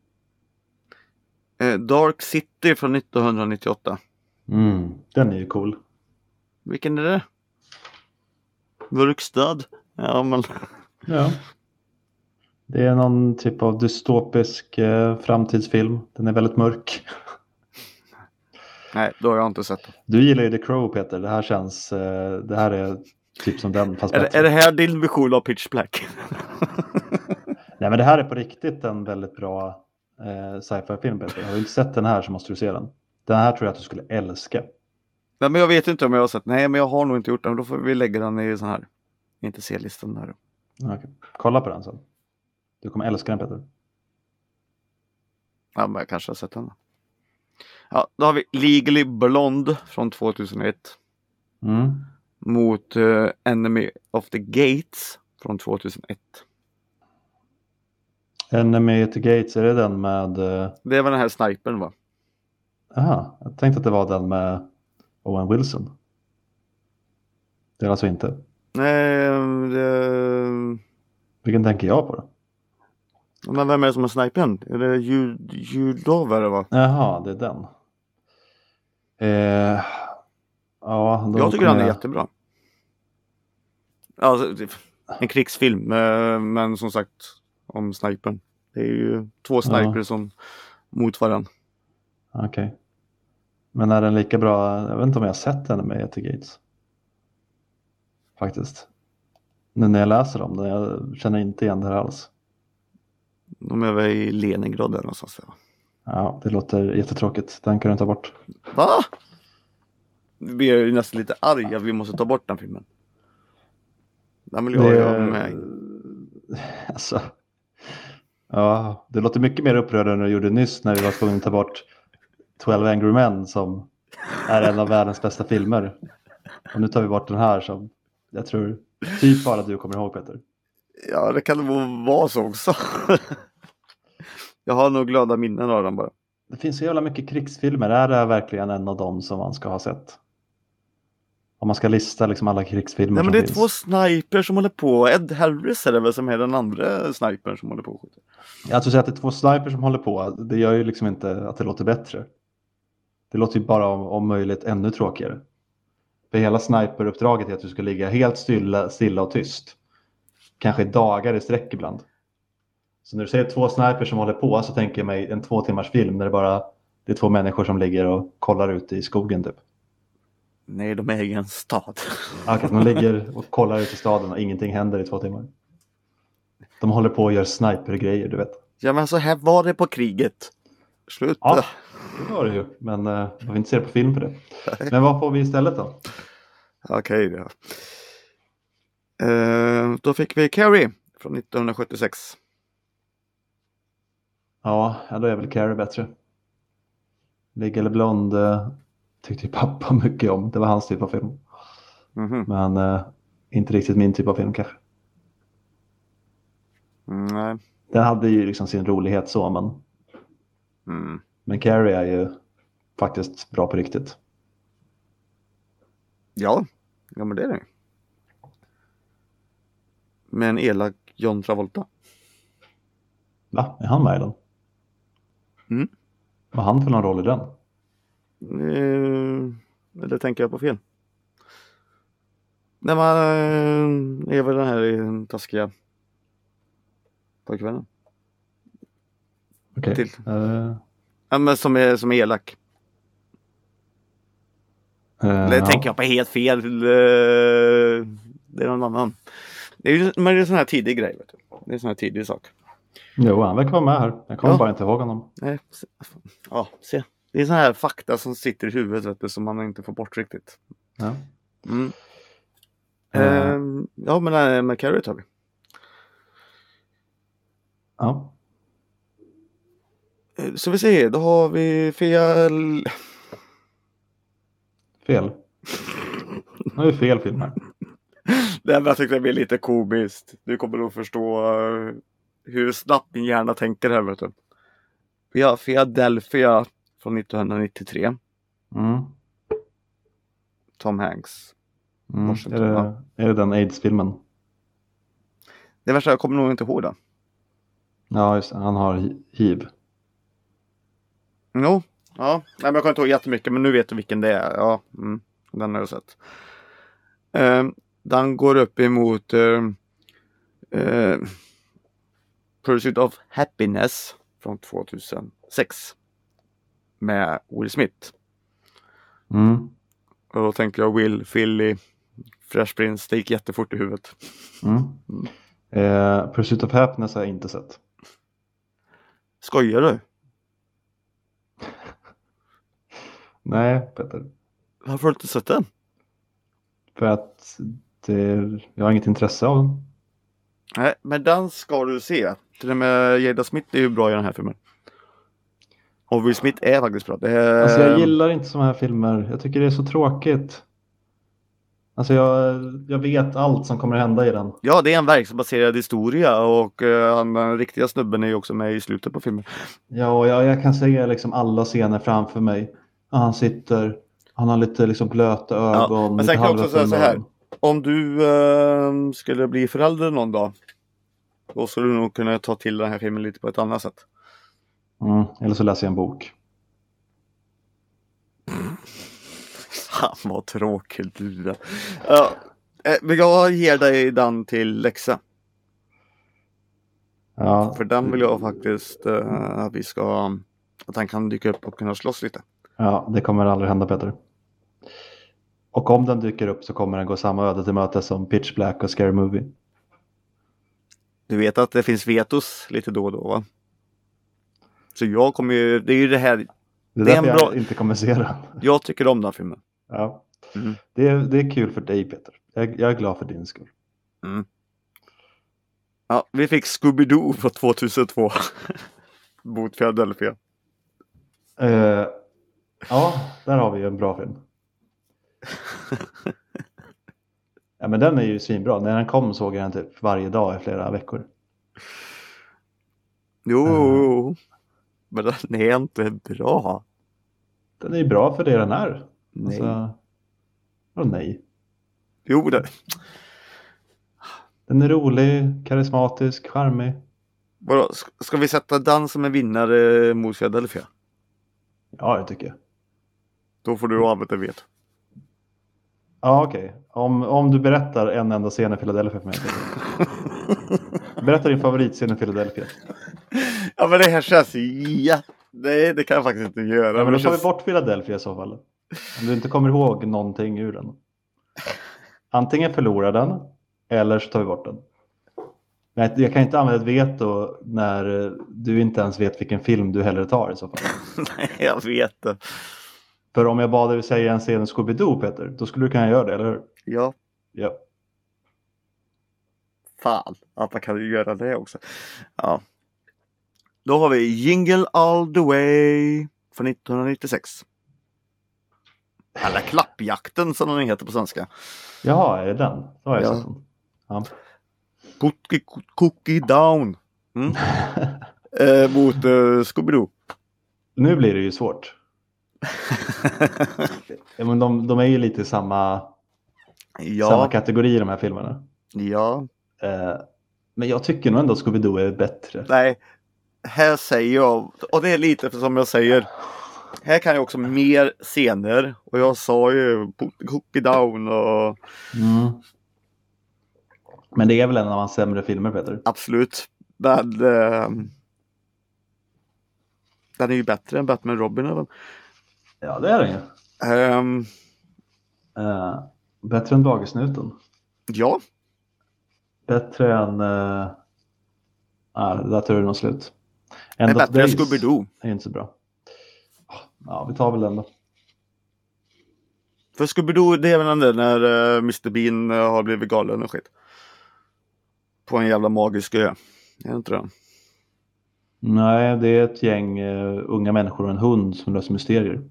Dark City från 1998. Den är ju cool. Vilken är det? Mörkstad? Ja, men... Ja. Det är någon typ av dystopisk framtidsfilm. Den är väldigt mörk. Nej, då har jag inte sett det. Du gillar ju The Crow, Peter. Det här känns... det här är typ som den, fast bättre. Är det här din vision av Pitch Black? Nej, men det här är på riktigt en väldigt bra sci-fi-film, Peter. Har du inte sett den här så måste du se den. Den här tror jag att du skulle älska. Nej, men jag vet inte om jag har sett. Nej, men jag har nog inte gjort den. Då får vi lägga den i sån här. Inte se-listan där. Okay. Kolla på den sen. Du kommer älska den, Peter. Ja, men jag kanske har sett den. Ja, då har vi Legally Blonde från 2001. Mot Enemy of the Gates från 2001. Enemy of the Gates, är det den med... Det var den här snipern, va? Aha, jag tänkte att det var den med Owen Wilson. Det är alltså inte. Nej, Vilken tänker jag på då? Men vem är det som har snipern? Är det Judov, va? Jaha, det är den. Ja, jag tycker den är jättebra. Alltså, en krigsfilm, men som sagt om snipern. Det är ju 2 snipers som mot varandra. Okej. Men är den lika bra? Jag vet inte om jag har sett den med Etty Gates. Faktiskt. Nu när jag läser om den, jag känner inte igen det här alls. De är väl i Leningrad där någonstans. Ja, det låter jättetråkigt. Den kan du ta bort. Va? Vi är ju nästan lite arga. Vi måste ta bort den filmen. Den vill jag göra med. Alltså. Ja, det låter mycket mer upprörande än du gjorde nyss när vi var tvungna att ta bort 12 Angry Men som är en av världens bästa filmer. Och nu tar vi bort den här som jag tror typ bara du kommer ihåg, Peter. Ja, det kan nog vara så också. Jag har nog glada minnen av den bara. Det finns så jävla mycket krigsfilmer. Är det här verkligen en av dem som man ska ha sett? Om man ska lista liksom alla krigsfilmer. Nej, men som det är finns. 2 snipers som håller på. Ed Harris är det väl som är den andra snipern som håller på. Jag tror att det är 2 snipers som håller på. Det gör ju liksom inte att det låter bättre. Det låter ju bara om möjligt ännu tråkigare. För hela sniperuppdraget är att du ska ligga helt stilla och tyst. Kanske dagar i sträck ibland. Så när du säger 2 snipers som håller på så tänker jag mig en 2 timmars film där det är 2 människor som ligger och kollar ute i skogen typ. Nej, de äger en stad. Okej, de ligger och kollar ut i staden och ingenting händer i 2 timmar. De håller på och gör sniper-grejer, du vet. Ja, men så här var det på kriget. Sluta. Ja, det var det ju. Men man får inte se det på film för det. Men vad får vi istället då? Okej, då. Då fick vi Carrie från 1976. Ja, då är väl Carrie bättre. Ligg eller blond tyckte ju pappa mycket om. Det var hans typ av film. Mhm. Men inte riktigt min typ av film kanske. Nej. Den hade ju liksom sin rolighet så, men... Men Carrie är ju faktiskt bra på riktigt. Ja, men det är det. Med en elak John Travolta. Va? Är han med i den? Vad han för någon roll i den? Eller tänker jag på fel? När man är väl den här taskiga pojkvännen. Okej. Ja, men som är elak. Det tänker jag på helt fel. Det är någon annan. Det är ju men det är en sån här tidig grej, vet du. Det är en sån här tidig sak. Jo, han verkar vara med här. Jag kommer bara inte ihåg honom. Nej, se. Det är sån här fakta som sitter i huvudet, vet du, som man inte får bort riktigt. Ja. Ja, men med Carrie tar vi. Ja. Så vi ser, då har vi fel. Fel. Nu har vi fel film här. Det här jag tyckte det blir lite komiskt. Du kommer nog förstå hur snabbt min hjärna tänker här, vet du. Vi har Philadelphia från 1993. Tom Hanks. Är det den AIDS-filmen? Det värsta, jag kommer nog inte ihåg den. Ja, just det. Han har hiv. Jo, ja. Nej, men jag kommer inte ihåg jättemycket, men nu vet du vilken det är. Ja, den har jag sett. Den går upp emot Pursuit of Happiness från 2006 med Will Smith. Och då tänker jag Will, Philly, Fresh Prince, det gick jättefort i huvudet. Pursuit of Happiness har jag inte sett. Skojar du? Nej, Peter. Varför har du inte sett den? För att jag har inget intresse av den. Nej, men den ska du se. Till och med Jada Smith är ju bra i den här filmen. Och Will Smith är faktiskt bra. Alltså jag gillar inte såna här filmer. Jag tycker det är så tråkigt. Alltså jag vet allt som kommer att hända i den. Ja, det är en verksbaserad historia. Och den riktiga snubben är ju också med i slutet på filmen. Ja, jag kan se liksom alla scener framför mig. Han sitter, han har lite liksom blöta ögon. Ja, men sen kan jag också säga så här. Om du skulle bli förälder någon dag, då skulle du nog kunna ta till den här filmen lite på ett annat sätt. Eller så läser jag en bok. Fan vad tråkigt du är. Men jag ger dig den till läxa. Ja. För den vill jag faktiskt att vi ska, att han kan dyka upp och kunna slåss lite. Ja, det kommer aldrig hända, Peter. Och om den dyker upp så kommer den gå samma öde till möte som Pitch Black och Scary Movie. Du vet att det finns vetos lite då och då, va? Så jag kommer ju, det är ju det här. Det är en bra... jag inte kommer se den. Jag tycker om den här filmen. Ja. Det är kul för dig, Peter. Jag är glad för din skull. Ja, vi fick Scooby-Doo från 2002. Mot Philadelphia. Ja, där har vi ju en bra film. Ja, men den är ju svinbra. När den kom såg jag den typ varje dag i flera veckor. Jo, men den är inte bra. Den är ju bra för det den är. Nej. Alltså, nej. Jo, det. Den är rolig, karismatisk, charmig. Vadå, ska vi sätta den som en vinnare mot Philadelphia? Ja, det tycker jag. Då får du av att du vet. Ja, okej. Om du berättar en enda scen i Philadelphia för mig. Berätta din favoritscen i Philadelphia. Ja, men det här känns det kan jag faktiskt inte göra. Ja, men då tar vi bort Philadelphia i så fall. Om du inte kommer ihåg någonting ur den. Antingen förlorar den eller så tar vi bort den. Men jag kan inte använda ett veto när du inte ens vet vilken film du hellre tar i så fall. Nej, jag vet det. För om jag bad dig säga en scen Scooby-Doo, Peter, då skulle du kunna göra det, eller hur? Ja. Ja. Fan, att man kan ju göra det också. Ja. Då har vi Jingle All The Way från 1996. Eller Klappjakten som den heter på svenska. Ja, är det den? Då har jag Ja. sett den. Ja. Cookie Down. Mot Scooby-Doo. Nu blir det ju svårt. Ja, men de är ju lite samma kategori, de här filmerna. Ja. Men jag tycker nog ändå att Scooby-Doo är bättre. Nej, här säger jag, och det är lite för som jag säger, här kan jag också mer scener, och jag sa ju Cookie Down och... Men det är väl en av hans sämre filmer, Peter? Absolut, men den är ju bättre än Batman Robin även. Ja, det är den ju. Bättre än Dagisnuten. Ja. Bättre än... det där tror jag är nog slut. Det är bättre än Scooby-Doo. Det är inte så bra. Ja, vi tar väl den då. För Scooby-Doo, det är väl den där när Mr. Bean har blivit galen och skit. På en jävla magisk ö. Är det inte det? Nej, det är ett gäng unga människor och en hund som löser mysterier.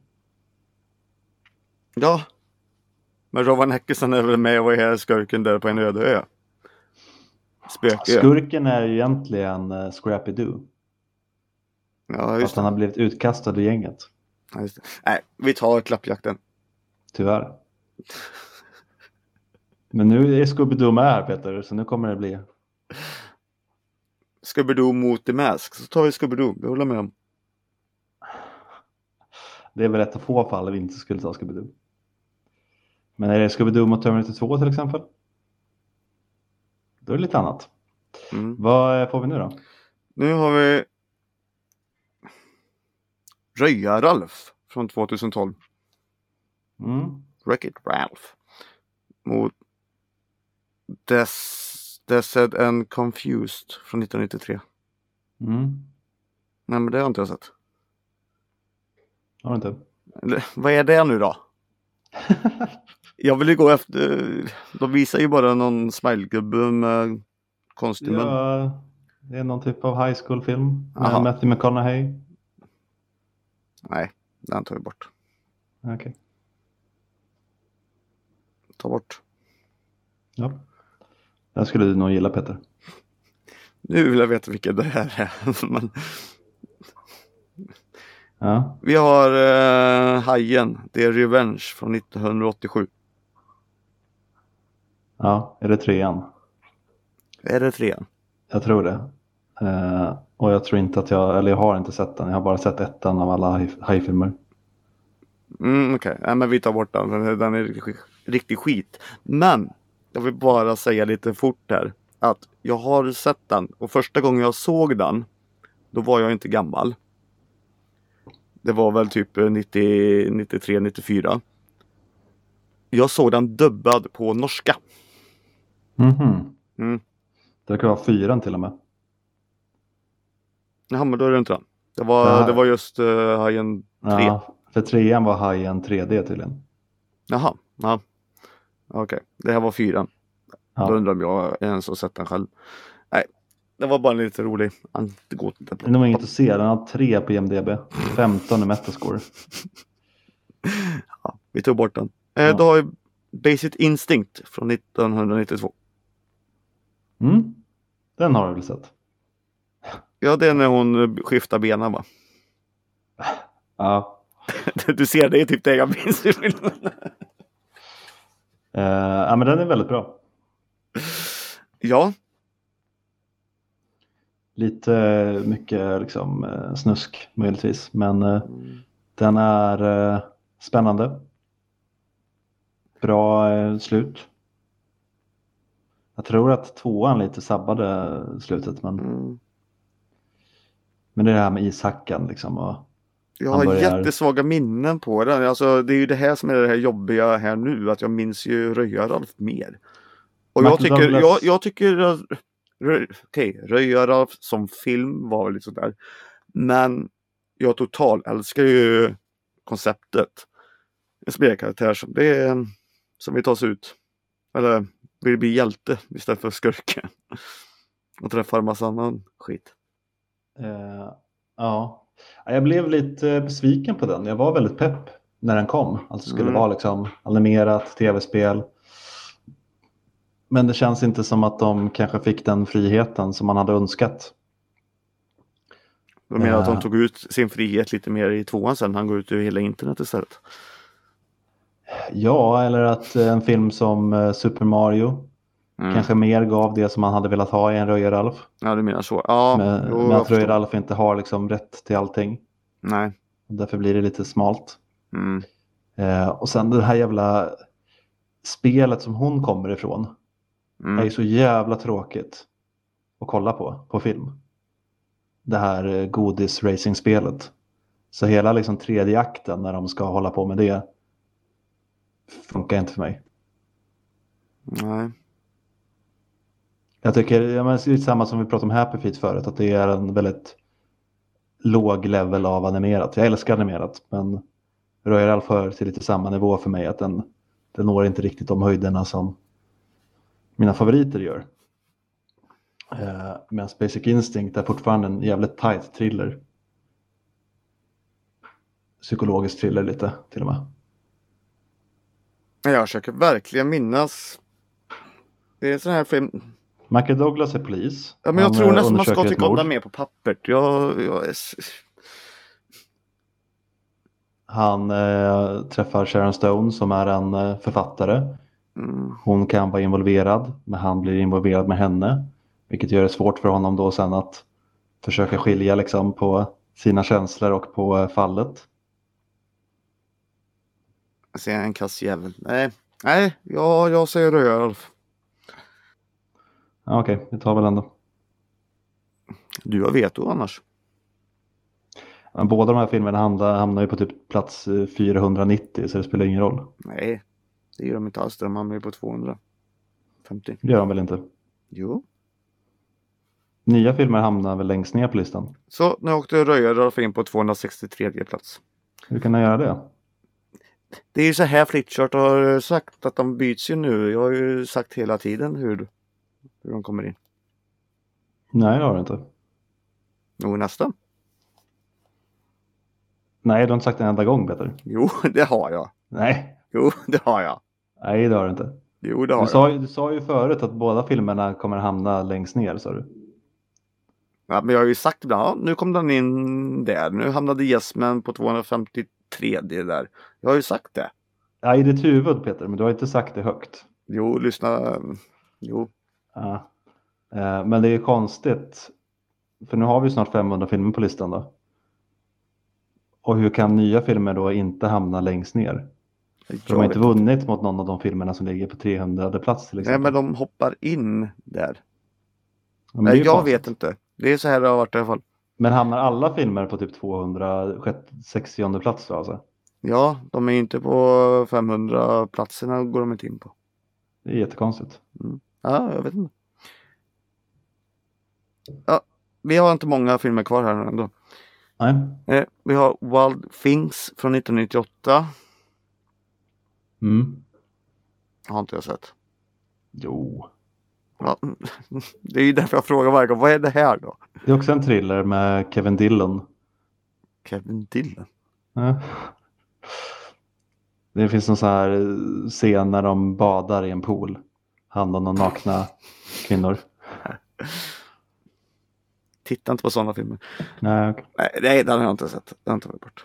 Ja. Men Rowan Atkinson är väl med och är skurken där på en öde ö. Spökö. Skurken är ju egentligen Scrappy-Doo. Ja, just att han har blivit utkastad ur gänget. Ja, just det. Nej, vi tar Klappjakten. Tyvärr. Men nu är Scooby-Doo med här, Peter, så nu kommer det bli... Scooby-Doo mot The Mask. Så tar vi Scooby-Doo, vi håller med om. Det är väl ett av få fall vi inte skulle ta Scooby-Doo. Men är det Scooby-Doo mot Terminator 2 till exempel? Då är det lite annat. Vad får vi nu då? Nu har vi Röja-Ralf från 2012. Wreck-It Ralph. Mot Desed and Confused från 1993. Nej, men det har inte jag sett. Har du inte? Vad är det nu då? Jag vill ju gå efter... De visar ju bara någon smilegubbe med konstig mun. Ja, det är någon typ av high school-film med Matthew McConaughey. Nej, den tar vi bort. Okej. Ta bort. Ja. Den skulle du nog gilla, Peter. Nu vill jag veta vilken det här är. Men... Ja. Vi har Hajen, det är Revenge från 1987. Ja, är det 3:an? Är det 3:an? Jag tror det. Och jag tror inte att jag har inte sett den. Jag har bara sett 1:an av alla hajfilmer. Okej. Nej, men vi tar bort den. Den är riktigt skit. Men jag vill bara säga lite fort här. Att jag har sett den. Och första gången jag såg den, då var jag inte gammal. Det var väl typ 90, 93, 94. Jag såg den dubbad på norska. Det kan vara 4:an till och med. Ja, men då är det inte den. Det var just Hajen 3. Ja, för 3:an var Hajen 3D tydligen. Jaha, ja. Okej. Det här var 4:an. Ja. Då undrar om jag ens har sett den själv. Nej, det var bara lite rolig anekdot. Det är nog inget att se. Den har 3 på IMDb. 15 i Metascore. Ja, vi tog bort den. Då har vi Basic Instinct från 1992. Den har du väl sett? Ja, det är när hon skiftar benen, va? Ja. Du ser, det är typ det jag minns i filmen. Ja, men den är väldigt bra. Ja. Lite mycket liksom snusk möjligtvis. Men den är spännande. Bra slut. Jag tror att 2:an lite sabbade slutet. Men det är det här med ishacken liksom. Och Jag har jättesvaga minnen på den. Alltså, det är ju det här som är det här jobbiga här nu. Att jag minns ju Röja-Ralf mer. Och jag tycker okej, Röja-Ralf som film var lite sådär. Men jag älskar ju konceptet. En spelkaraktär som det är, som vill ta sig ut. Eller vill bli hjälte istället för skurken. Och träffa en massa annan skit. Ja. Jag blev lite besviken på den. Jag var väldigt pepp när den kom. Alltså skulle vara liksom animerat tv-spel. Men det känns inte som att de kanske fick den friheten som man hade önskat. Jag menar att de tog ut sin frihet lite mer i 2:an sen. Han går ut ur hela internet istället. Ja, eller att en film som Super Mario kanske mer gav det som man hade velat ha i en Röja-Ralf. Ja, du menar så. Ja, men att Röja-Ralf inte har liksom rätt till allting. Nej. Därför blir det lite smalt. Och sen det här jävla spelet som hon kommer ifrån är så jävla tråkigt att kolla på film. Det här godis-racing-spelet. Så hela liksom tredje akten när de ska hålla på med det funkar inte för mig. Nej. Jag tycker, det är samma som vi pratade om Happy Feet förut, att det är en väldigt låg level av animerat. Jag älskar animerat, men Royal för till lite samma nivå för mig, att den når inte riktigt de höjderna som mina favoriter gör. Men Basic Instinct är fortfarande en jävligt tight thriller. Psykologisk thriller lite till och med. Jag försöker verkligen minnas. Det är en sån här film. Michael Douglas är polis. Ja, men jag tror nästan man ska tycka om den mer på pappret. Han träffar Sharon Stone som är en författare. Hon kan vara involverad, men han blir involverad med henne. Vilket gör det svårt för honom då sen att försöka skilja liksom på sina känslor och på fallet. Jag ser en kassjävel. Nej, jag säger Röja-Ralf. Ja, okej, vi tar väl ändå. Du har veto annars. Men båda de här filmerna hamnar ju på typ plats 490, så det spelar ingen roll. Nej, det gör de inte alls. De hamnar ju på 250. Det gör de väl inte? Jo. Nya filmer hamnar väl längst ner på listan. Så nu åkte Röja-Ralf in på 263 plats. Hur kan jag göra det? Det är ju så här Flipchart har sagt att de byts ju nu. Jag har ju sagt hela tiden hur de kommer in. Nej, det har du inte. Jo, nästan. Nej, du har inte sagt en enda gång, Peter. Jo, det har jag. Nej. Jo, det har jag. Nej, det har du inte. Jo, det har jag. Du sa ju förut att båda filmerna kommer hamna längst ner, sa du. Ja, men jag har ju sagt ibland, nu kom den in där. Nu hamnade Jesmen på 253 där. Jag har ju sagt det. Ja, i ditt huvud, Peter, men du har inte sagt det högt. Jo, lyssna. Jo. Ja. Men det är ju konstigt. För nu har vi snart 500 filmer på listan då. Och hur kan nya filmer då inte hamna längst ner? De har inte vunnit mot någon av de filmerna som ligger på 300 plats till exempel. Nej, men de hoppar in där. Ja, nej, jag vet inte. Det är så här det har varit i alla fall. Men hamnar alla filmer på typ 260 plats då alltså? Ja, de är inte på 500 platserna går de inte in på. Det är jättekonstigt. Ja, jag vet inte. Ja, vi har inte många filmer kvar här ändå. Nej. Vi har Wild Things från 1998. Har inte jag sett. Jo. Ja, det är ju därför jag frågar varje gång. Vad är det här då? Det är också en thriller med Kevin Dillon. Kevin Dillon? Ja. Det finns någon så här scen när de badar i en pool. Han och några nakna kvinnor. Titta inte på sådana filmer. Nej, okay. Nej, den har jag inte sett. Den tar vi bort.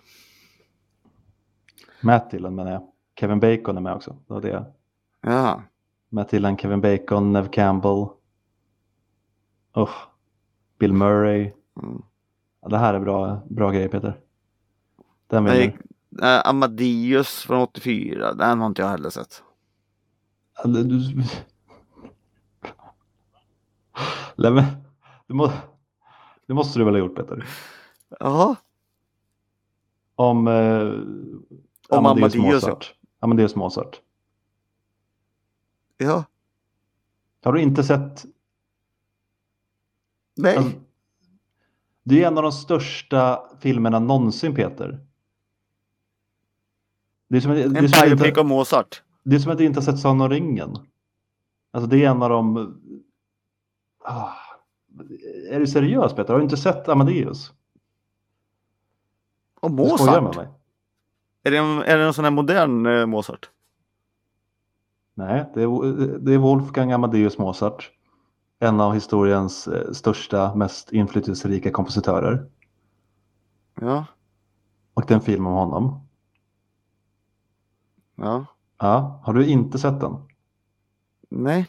Matt Dillon menar jag. Kevin Bacon är med också. Det var det. Ja. Matt Dillon, Kevin Bacon, Neve Campbell. Bill Murray. Ja, det här är bra grejer, Peter. Den vill Amadeus från 84. Den har inte jag heller sett. Det måste du väl ha gjort, Peter? Ja. Om Amadeus Mozart. Amadeus Mozart. Ja. Har du inte sett? Nej. Alltså, det är en av de största filmerna någonsin, Peter. Det är som, En biopic om Mozart. Det är som att jag inte har sett Sagan om ringen. Alltså det är en av de... Är du seriös, Peter? Har du inte sett Amadeus? Och Du Mozart? skojar med mig. Är det en sån här modern Mozart? Nej, det är Wolfgang Amadeus Mozart. En av historiens största, mest inflytelserika kompositörer. Ja. Och det är en film om honom. Ja. Ja, har du inte sett den? Nej.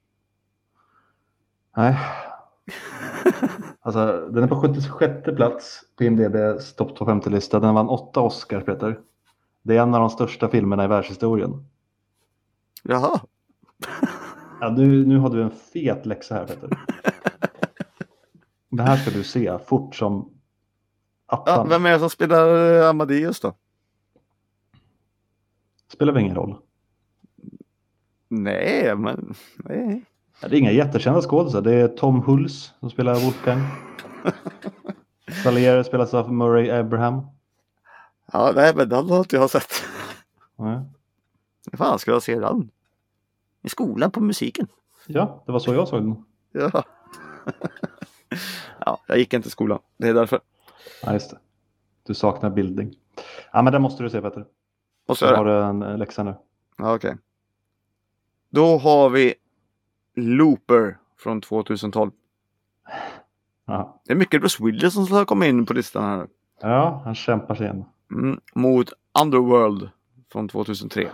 Nej. Alltså, den är på 76:e plats på IMDb:s topp 50-lista. Den vann 8 Oscar, Peter. Det är en av de största filmerna i världshistorien. Jaha. Ja, nu har du en fet läxa här, Peter. Det här ska du se fort som attan. Ja, vem är det som spelar Amadeus då? Spelar väl ingen roll. Nej, men... Nej. Ja, det är inga jättekända skådespelare. Det är Tom Hulce som spelar Wolfgang. Salieri spelas av Murray Abraham. Ja, nej, men den har inte jag sett. Ja. Fan, ska jag se den? I skolan på musiken. Ja, det var så jag såg den. Ja. Ja, jag gick inte i skolan. Det är därför. Ja, just det. Du saknar bildning. Ja, men det måste du se, Peter. Och så Så har du en läxa nu. Ja, okej. Då har vi Looper från 2012. Ja. Det är mycket Bruce Willis som ska komma in på listan här. Ja, han kämpar sig igen. Mot Underworld från 2003.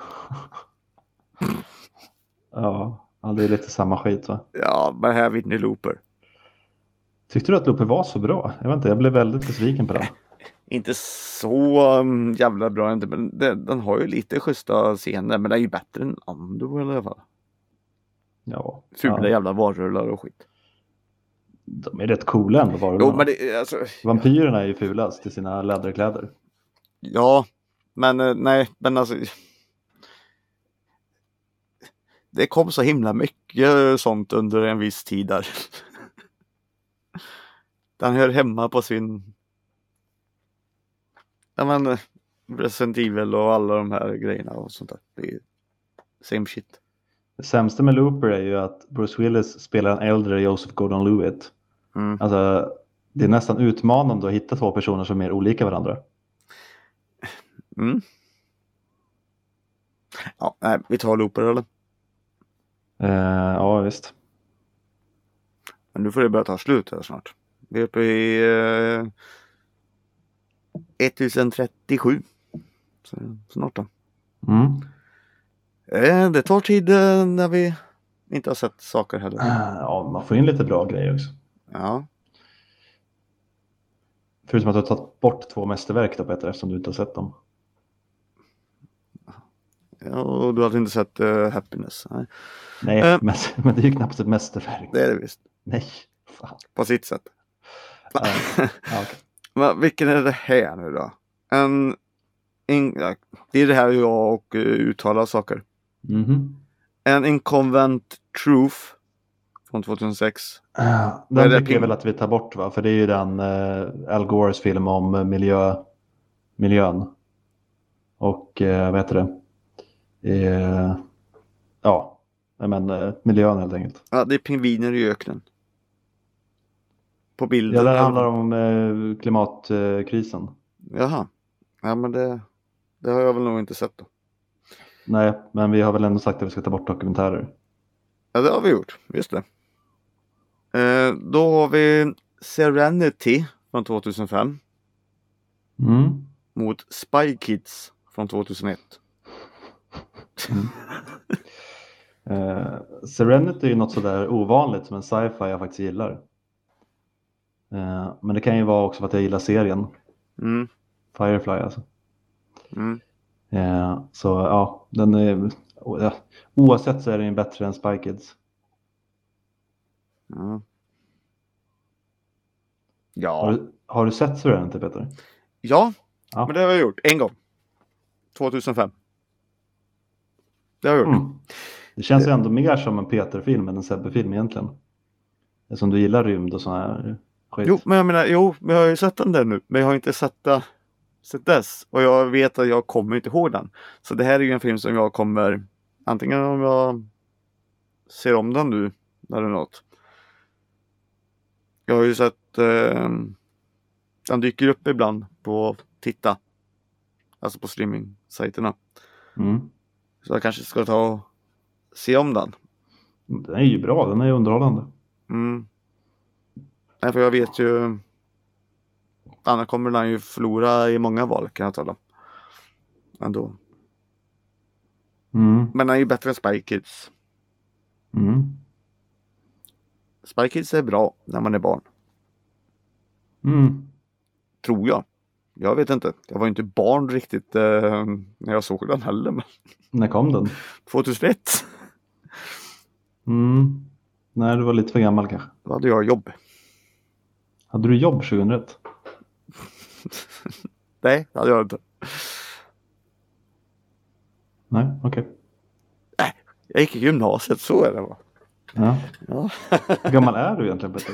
Ja, det är lite samma skit, va? Ja, men här vinner Looper. Tyckte du att Looper var så bra? Jag vet inte, jag blev väldigt besviken på den. Inte så jävla bra, men den har ju lite schyssta scener, men den är ju bättre än Underworld i alla fall. Ja. Fula jävla varulvar och skit. De är rätt coola ändå, varulvarna. Jo, men det, alltså... Vampyrerna är ju fulast i sina läderkläder. Ja, men nej, men alltså... Det kom så himla mycket sånt under en viss tid där. Den hör hemma på sin... Ja, men Resident Evil och alla de här grejerna och sånt där. Det är same shit. Det sämsta med Looper är ju att Bruce Willis spelar en äldre Joseph Gordon-Levitt. Alltså, det är nästan utmanande att hitta två personer som är mer olika varandra. Ja, nej, vi tar Looper eller? Ja, visst. Men nu får det börja ta slut här snart. Vi är uppe i 1037. Så snart då. Det tar tid när vi inte har sett saker heller. Ja, man får in lite bra grejer också. Ja. Förutom att du har tagit bort 2 mästerverk då, Peter, eftersom du inte har sett dem. Ja, och du hade inte sett Happiness. Nej, men det är ju knappt ett mästerverk. Det är det visst. Nej, fan. På sitt sätt. Okay. Men vilken är det här nu då? Det är det här jag och uttalar saker. En Inconvenient Truth från 2006. Den tycker jag väl att vi tar bort, va? För det är ju den Al Gores film om miljön. Och vad heter det? Ja, men miljön helt enkelt. Ja, det är pingviner i öknen. På bilden. Ja, det handlar om klimatkrisen. Jaha. Ja, men det har jag väl nog inte sett då. Nej, men vi har väl ändå sagt att vi ska ta bort dokumentärer. Ja, det har vi gjort. Just det. Då har vi Serenity från 2005. Mot Spy Kids från 2001. Serenity är ju något sådär ovanligt som en sci-fi jag faktiskt gillar. Men det kan ju vara också för att jag gillar serien. Firefly alltså. Så ja, den är, oavsett så är den bättre än Spy Kids. Ja. Har du sett Serenity, Peter? Ja, Ja. Men det har jag gjort en gång. 2005. Det har jag gjort. Det känns ju ändå mer som en Peter-film än en Sebbe-film egentligen. Eftersom du gillar rymd och sån här skit. Jo, men jag menar, men jag har ju sett den där nu. Men jag har inte sett dess. Och jag vet att jag kommer inte ihåg den. Så det här är ju en film som jag kommer, antingen om jag ser om den nu eller något. Jag har ju sett den dyker upp ibland på Titta. Alltså på streaming-sajterna. Så jag kanske ska ta och se om den. Den är ju bra, den är ju underhållande. Nej, för jag vet ju, annars kommer den ju förlora i många val, kan jag tala. Ändå. Men den är ju bättre än Spy Kids. Spy Kids är bra när man är barn. Tror jag. Jag vet inte. Jag var inte barn riktigt när jag såg den heller. Men... När kom den? 2001. Nej, du var lite för gammal kanske. Då hade jag jobb. Hade du jobb 2001? Nej, det hade jag inte. Nej, okej. Nej, jag gick i gymnasiet, så är det va. Ja. Ja. Hur gammal är du egentligen, Peter?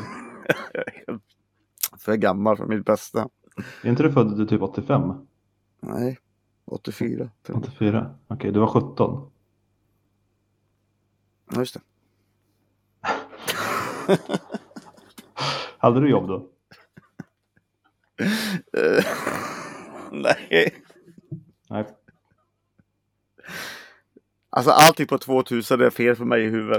För gammal för mitt bästa. Är inte du född typ 85? Nej, 84. 84? Okej, du var 17. Ja, just det. Hade du jobb då? Nej. Nej. Alltså allting på 2000 är fel för mig i huvudet.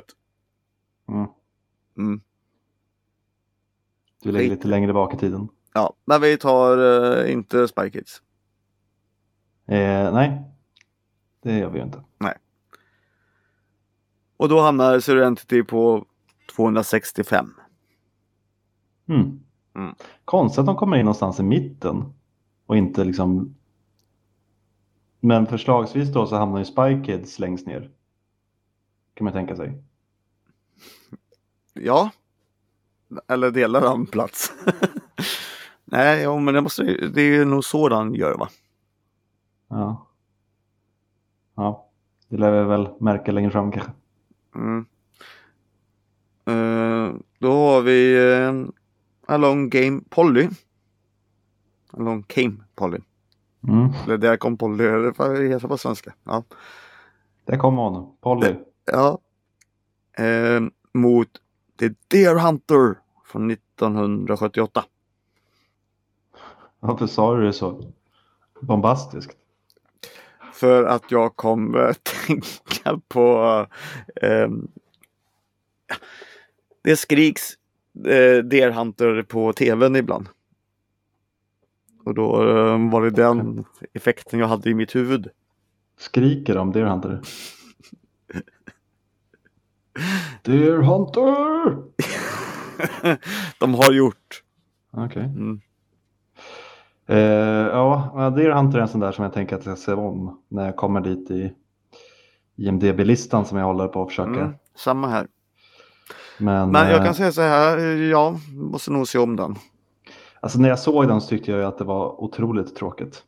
Du lägger lite längre bak i tiden. Ja, men vi tar inte Spy Kids. Nej, det gör vi inte. Nej. Och då hamnar Serenity på 265. Konstigt att de kommer in någonstans i mitten. Och inte liksom... Men förslagsvis då så hamnar ju Spy Kids längst ner. Kan man tänka sig. Ja. Eller delar av en plats. Nej, ja, men det är nog så den gör, va? Ja. Ja, det lär vi väl märka längre fram kanske. Då har vi Along Came Polly. Along Came Polly. Eller där kom Polly, det heter på svenska. Ja. Där kom hon, Polly. Ja. Mot The Deer Hunter från 1978. Varför sa du det så bombastiskt? För att jag kom tänka på det skriks Deer Hunter på tvn ibland. Och då var det den effekten jag hade i mitt huvud. Skriker de Deer Hunter? Deer Hunter! De har gjort. Okej. Ja, Deer Hunter är en sån där som jag tänker att jag ska se om när jag kommer dit i IMDb-listan som jag håller på att försöka. Samma här. Men jag kan säga så här, ja, måste nog se om den. Alltså när jag såg den så tyckte jag att det var otroligt tråkigt.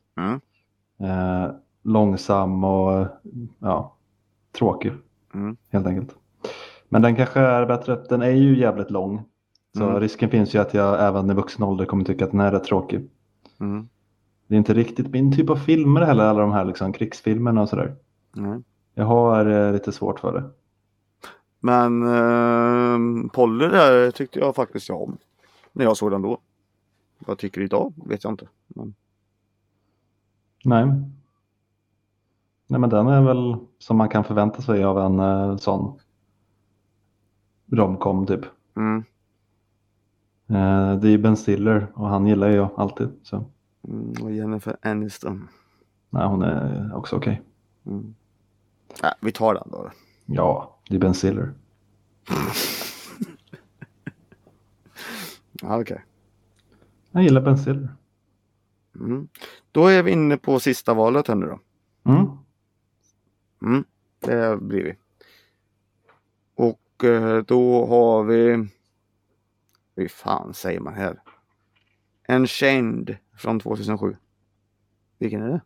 Långsam och ja, tråkig. Helt enkelt. Men den kanske är bättre. Den är ju jävligt lång. Så risken finns ju att jag även i vuxen ålder kommer tycka att den är rätt tråkig. Det är inte riktigt min typ av filmer heller. Alla de här liksom krigsfilmerna och sådär. Jag har lite svårt för det. Men Polly där tyckte jag faktiskt om. När jag såg den då. Vad jag tycker idag vet jag inte. Men... Nej, men den är väl som man kan förvänta sig av en sån romcom typ. Det är ju Ben Stiller och han gillar jag alltid. Så. Och Jennifer Aniston. Nej, hon är också okej. Nej, vi tar den då. Ja, det är Ben Stiller. Ja, okej. Jag gillar Ben Stiller. Då är vi inne på sista valet här nu då. Det blir vi. Och då har vi... Hur fan säger man här? Unchained från 2007. Vilken är det?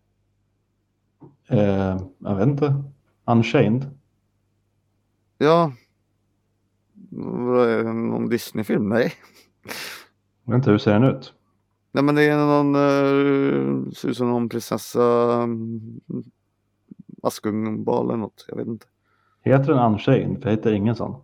Jag vet inte. Unchained. Ja. Vad är det, någon Disney-film? Nej. Jag vet inte, hur ser den ut? Nej, men det är någon ser ut som någon prinsessa Askungbal eller något. Jag vet inte. Heter den Unchained? För jag hittar ingen sån.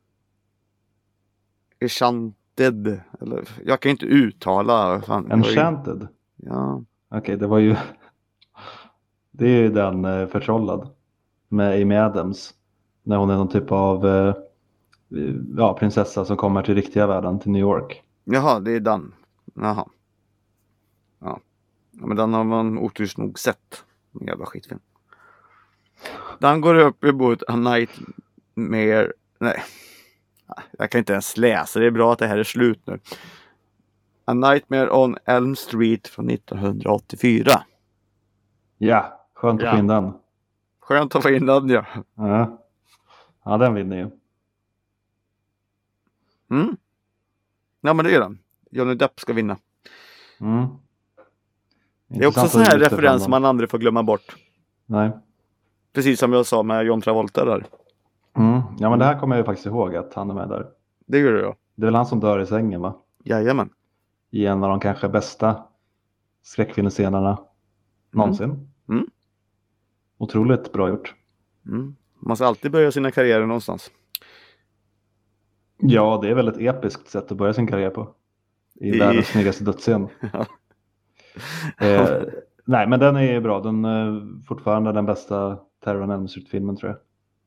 Enchanted. Eller, jag kan inte uttala. Fan, Enchanted? Ja. Okej, det var ju... Det är ju den förtrollad. Med Amy Adams. När hon är någon typ av prinsessa som kommer till riktiga världen, till New York. Jaha, det är den. Jaha. Ja. Men den har man oturligt nog sett. En jävla skitfilm. Den går upp emot A Nightmare. Nej. Jag kan inte ens läsa. Det är bra att det här är slut nu. A Nightmare on Elm Street från 1984. Ja, skönt att få in den. Skönt att få in den, ja. Ja, den vinner ju. Mm. Ja, men det är den. Johnny Depp ska vinna. Mm. Det är också sån här referens som man aldrig får glömma bort. Nej. Precis som jag sa med John Travolta där. Mm. Ja, men det här kommer jag ju faktiskt ihåg att han är med där. Det gör jag. Det är väl han som dör i sängen, va? Jajamän. I en av de kanske bästa skräckfilmscenerna någonsin. Mm. Otroligt bra gjort. Mm. Man ska alltid börja sina karriärer någonstans. Ja, det är väl ett episkt sätt att börja sin karriär på. I världens snyggaste dödsscen. Nej, men den är bra. Den är fortfarande den bästa Terror on Elm Street-filmen, tror jag.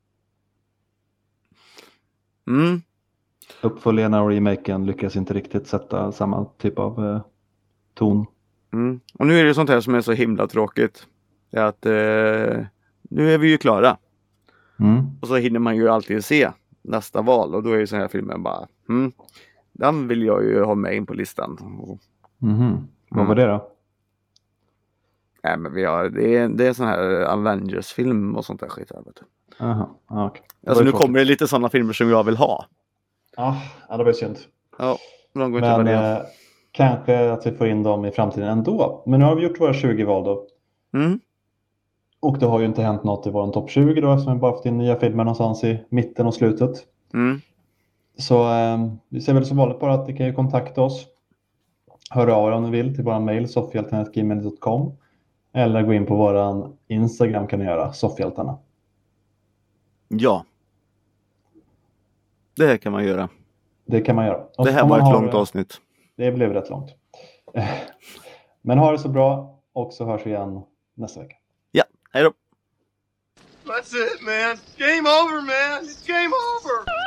Mm. Uppföljarna och remaken lyckas inte riktigt sätta samma typ av ton. Mm. Och nu är det sånt här som är så himla tråkigt. Det är att nu är vi ju klara. Mm. Och så hinner man ju alltid se nästa val. Och då är ju sån här filmen bara den vill jag ju ha med in på listan. Vad var det då? Nej, men det är en sån här Avengers-film och sånt där skit här, vet du. Aha, okay. Alltså nu kommer det lite sådana filmer som jag vill ha. Ja, det var synd. Ja, de går inte på det. Kanske att vi får in dem i framtiden ändå. Men nu har vi gjort våra 20 val då. Mm. Och det har ju inte hänt något i vår topp 20 då, eftersom vi bara fått in nya filmer någonstans i mitten och slutet. Mm. Så vi ser väl som vanligt bara att ni kan ju kontakta oss. Höra av er om ni vill till vår mail soffhjältarna@gmail.com. Eller gå in på våran Instagram kan ni göra, Soffhjältarna. Ja. Det här kan man göra. Det kan man göra. Och det här var ett långt avsnitt. Det blev rätt långt. Men ha det så bra och så hörs vi igen nästa vecka. Ja, hej då. That's it, man. Game over, man. It's game over.